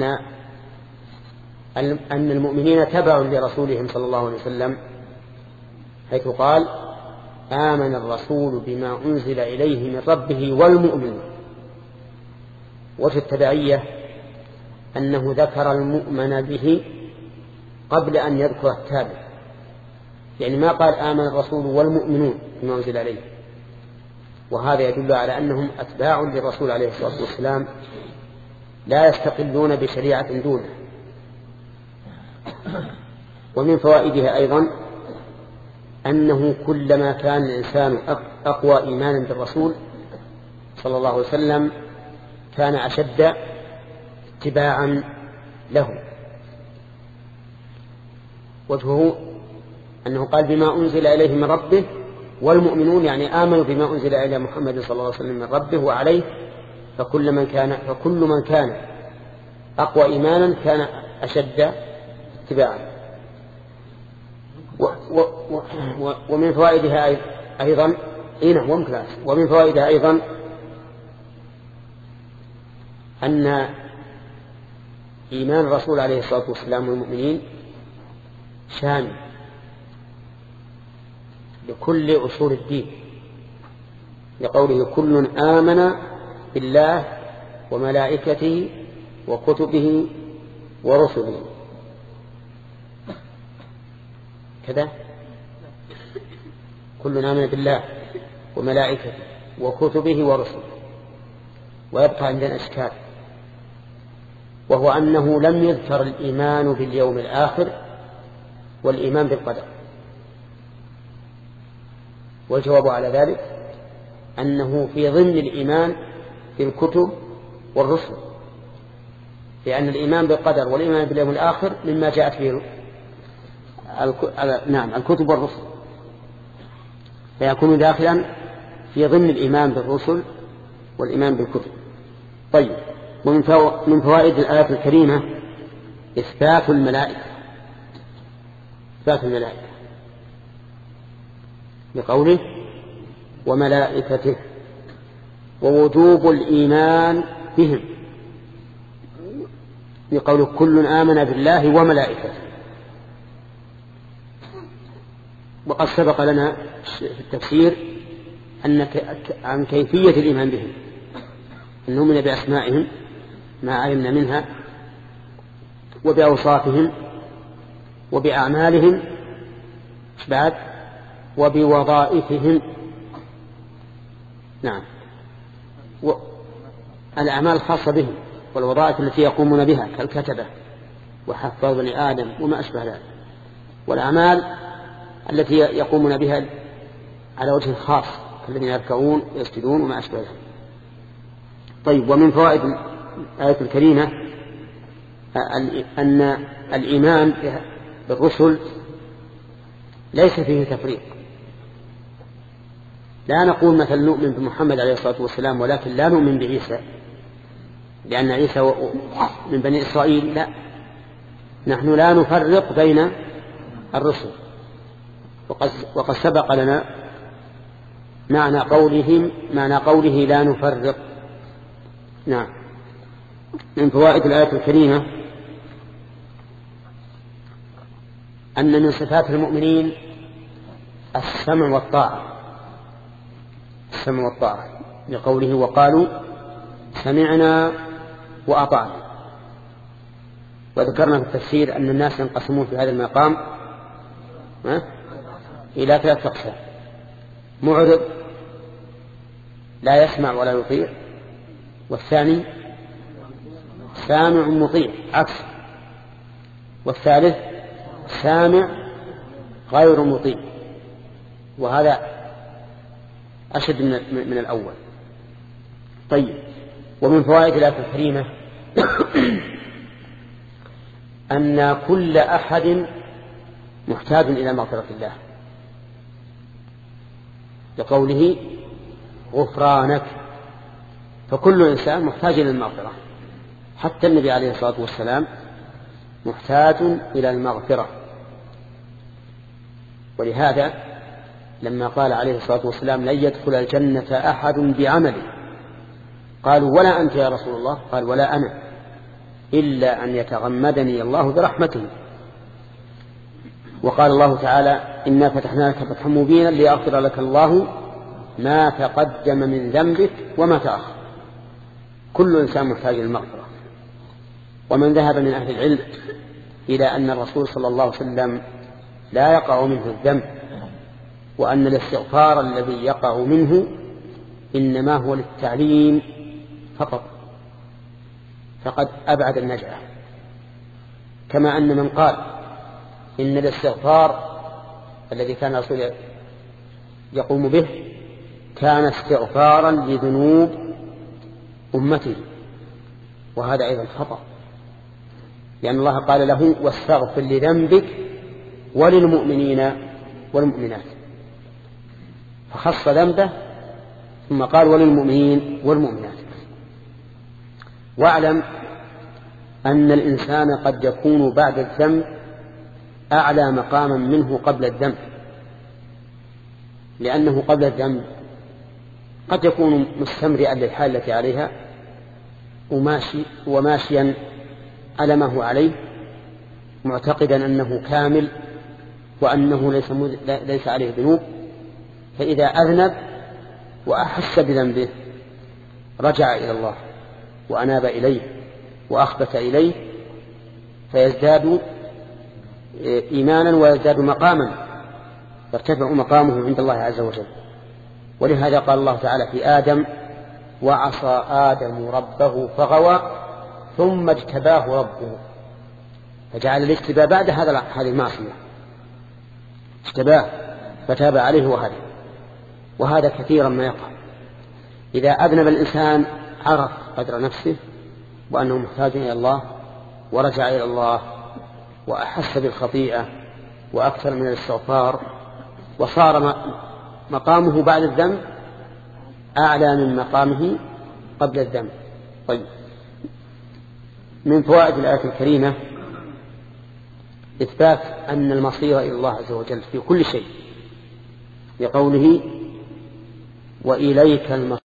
أن المؤمنين تبعوا لرسولهم صلى الله عليه وسلم، حيث قال آمن الرسول بما أنزل إليه من ربه والمؤمنون. وفي التبعية أنه ذكر المؤمن به قبل أن يذكر التابع، يعني ما قال آمن الرسول والمؤمنون بما أنزل إليه، وهذا يدل على أنهم أتباع للرسول عليه الصلاة والسلام لا يستقلون بشريعة دونه. ومن فوائدها أيضا أنه كلما كان الإنسان أقوى إيمانا بالرسول صلى الله عليه وسلم كان أشد اتباعا له. وجهه أنه قال بما أنزل إليه من ربه والمؤمنون، يعني آمنوا بما أنزل إلى محمد صلى الله عليه وسلم من ربه وعليه، فكل من كان فكل من كان أقوى إيمانا كان أشد اتباعا. و و و ومن فوائدها أيضا إيه ومن فوائدها أيضا أن إيمان الرسول عليه الصلاة والسلام والمؤمنين شامل لكل أصول الدين، لقوله كل آمن بالله وملائكته وكتبه ورسله كذا، كل آمن بالله وملائكته وكتبه ورسله. ويبقى عندنا إشكال، وهو أنه لم يذكر الإيمان باليوم الآخر والإيمان بالقدر. والجواب على ذلك أنه في ضمن الإيمان بالكتب والرسل، لأن الإيمان بالقدر والإيمان باليوم الآخر مما جاءت به نعم الكتب والرسل، فيكون داخلا في ضمن الإيمان بالرسل والإيمان بالكتب. طيب ومن فوائد الآية الكريمة إثبات الملائكة، إثبات الملائكة لقوله وملائكته، ووجوب الإيمان بهم بقول كل آمن بالله وملائكته. وقد سبق لنا في التفسير أن عن كيفية الإيمان بهم، أن نؤمن بأسمائهم ما علمنا منها، وبأوصافهم، وبأعمالهم بعد، وبوظائفهم. نعم، الأعمال الخاصة بهم والوظائف التي يقومون بها كالكتبة وحفاظ بني آدم وما أشبه ذلك، والأعمال التي يقومون بها على وجه خاص كالذين يركعون ويسجدون وما أشبه ذلك. طيب، ومن فوائد الآية الكريمة أن الإيمان بالرسل ليس فيه تفريق. لا نقول مثلا نؤمن بمحمد عليه الصلاة والسلام ولكن لا نؤمن بعيسى لأن عيسى من بني إسرائيل، لا، نحن لا نفرق بين الرسل. وقد سبق لنا معنى قولهم معنى قوله لا نفرق. نعم، من فوائد الآية الكريمة أن من صفات المؤمنين السمع والطاعة، السمع والطاعة لقوله وقالوا سمعنا وأطعنا. وذكرنا في التفسير أن الناس ينقسمون في هذا المقام إلى ثلاثة أقسام: معرض لا يسمع ولا يطيع، والثاني سامع مطيع عكس، والثالث سامع غير مطيع، وهذا أشد من الأول. طيب، ومن فوائد الآية الكريمة أن كل أحد محتاج إلى مغفرة الله لقوله غفرانك، فكل إنسان محتاج إلى المغفرة، حتى النبي عليه الصلاة والسلام محتاج إلى المغفرة. ولهذا لما قال عليه الصلاة والسلام لن يدخل الجنة أحد بعمله، قالوا ولا أنت يا رسول الله؟ قال ولا أنا، إلا أن يتغمدني الله برحمته. وقال الله تعالى إنا فتحنا لك فتحا مبينا ليغفر لك الله ما تقدم من ذنبك وما تأخر. كل إنسان محتاج للمغفرة. ومن ذهب من أهل العلم إلى أن الرسول صلى الله عليه وسلم لا يقع منه الذنب، وأن الاستغفار الذي يقع منه إنما هو للتعليم فقط، فقد أبعد النجعة. كما أن من قال إن الاستغفار الذي كان الرسول يقوم به كان استغفارا لذنوب أمته، وهذا أيضا خطأ، لأن الله قال له واستغفر لذنبك وللمؤمنين والمؤمنات، فخص ذنبه ثم قال وللمؤمنين والمؤمنات. واعلم أن الإنسان قد يكون بعد الذنب أعلى مقاما منه قبل الذنب، لأنه قبل الذنب قد يكون مستمرئا للحال التي عليها وماشي وماشيا على ما هو عليه، معتقدا أنه كامل وأنه ليس, ليس عليه ذنوب. فإذا أذنب وأحس بذنبه رجع إلى الله وأناب إليه وأخبت إليه، فيزداد إيمانا ويزداد مقاما، يرتفع مقامه عند الله عز وجل. ولهذا قال الله تعالى في آدم وعصى آدم ربه فغوى ثم اجتباه ربه، فجعل الاجتباء بعد هذا هذه المعصية، اجتباه فتاب عليه وهدى. وهذا كثيرا ما يقع، إذا أذنب الإنسان عرف قدر نفسه وأنه محتاج إلى الله ورجع إلى الله وأحس بالخطيئة وأكثر من الاستغفار، وصار مقامه بعد الذنب أعلى من مقامه قبل الذنب. طيب، من فوائد الآية الكريمة إثبات أن المصير إلى الله عز وجل في كل شيء، لقوله وإليك المصير.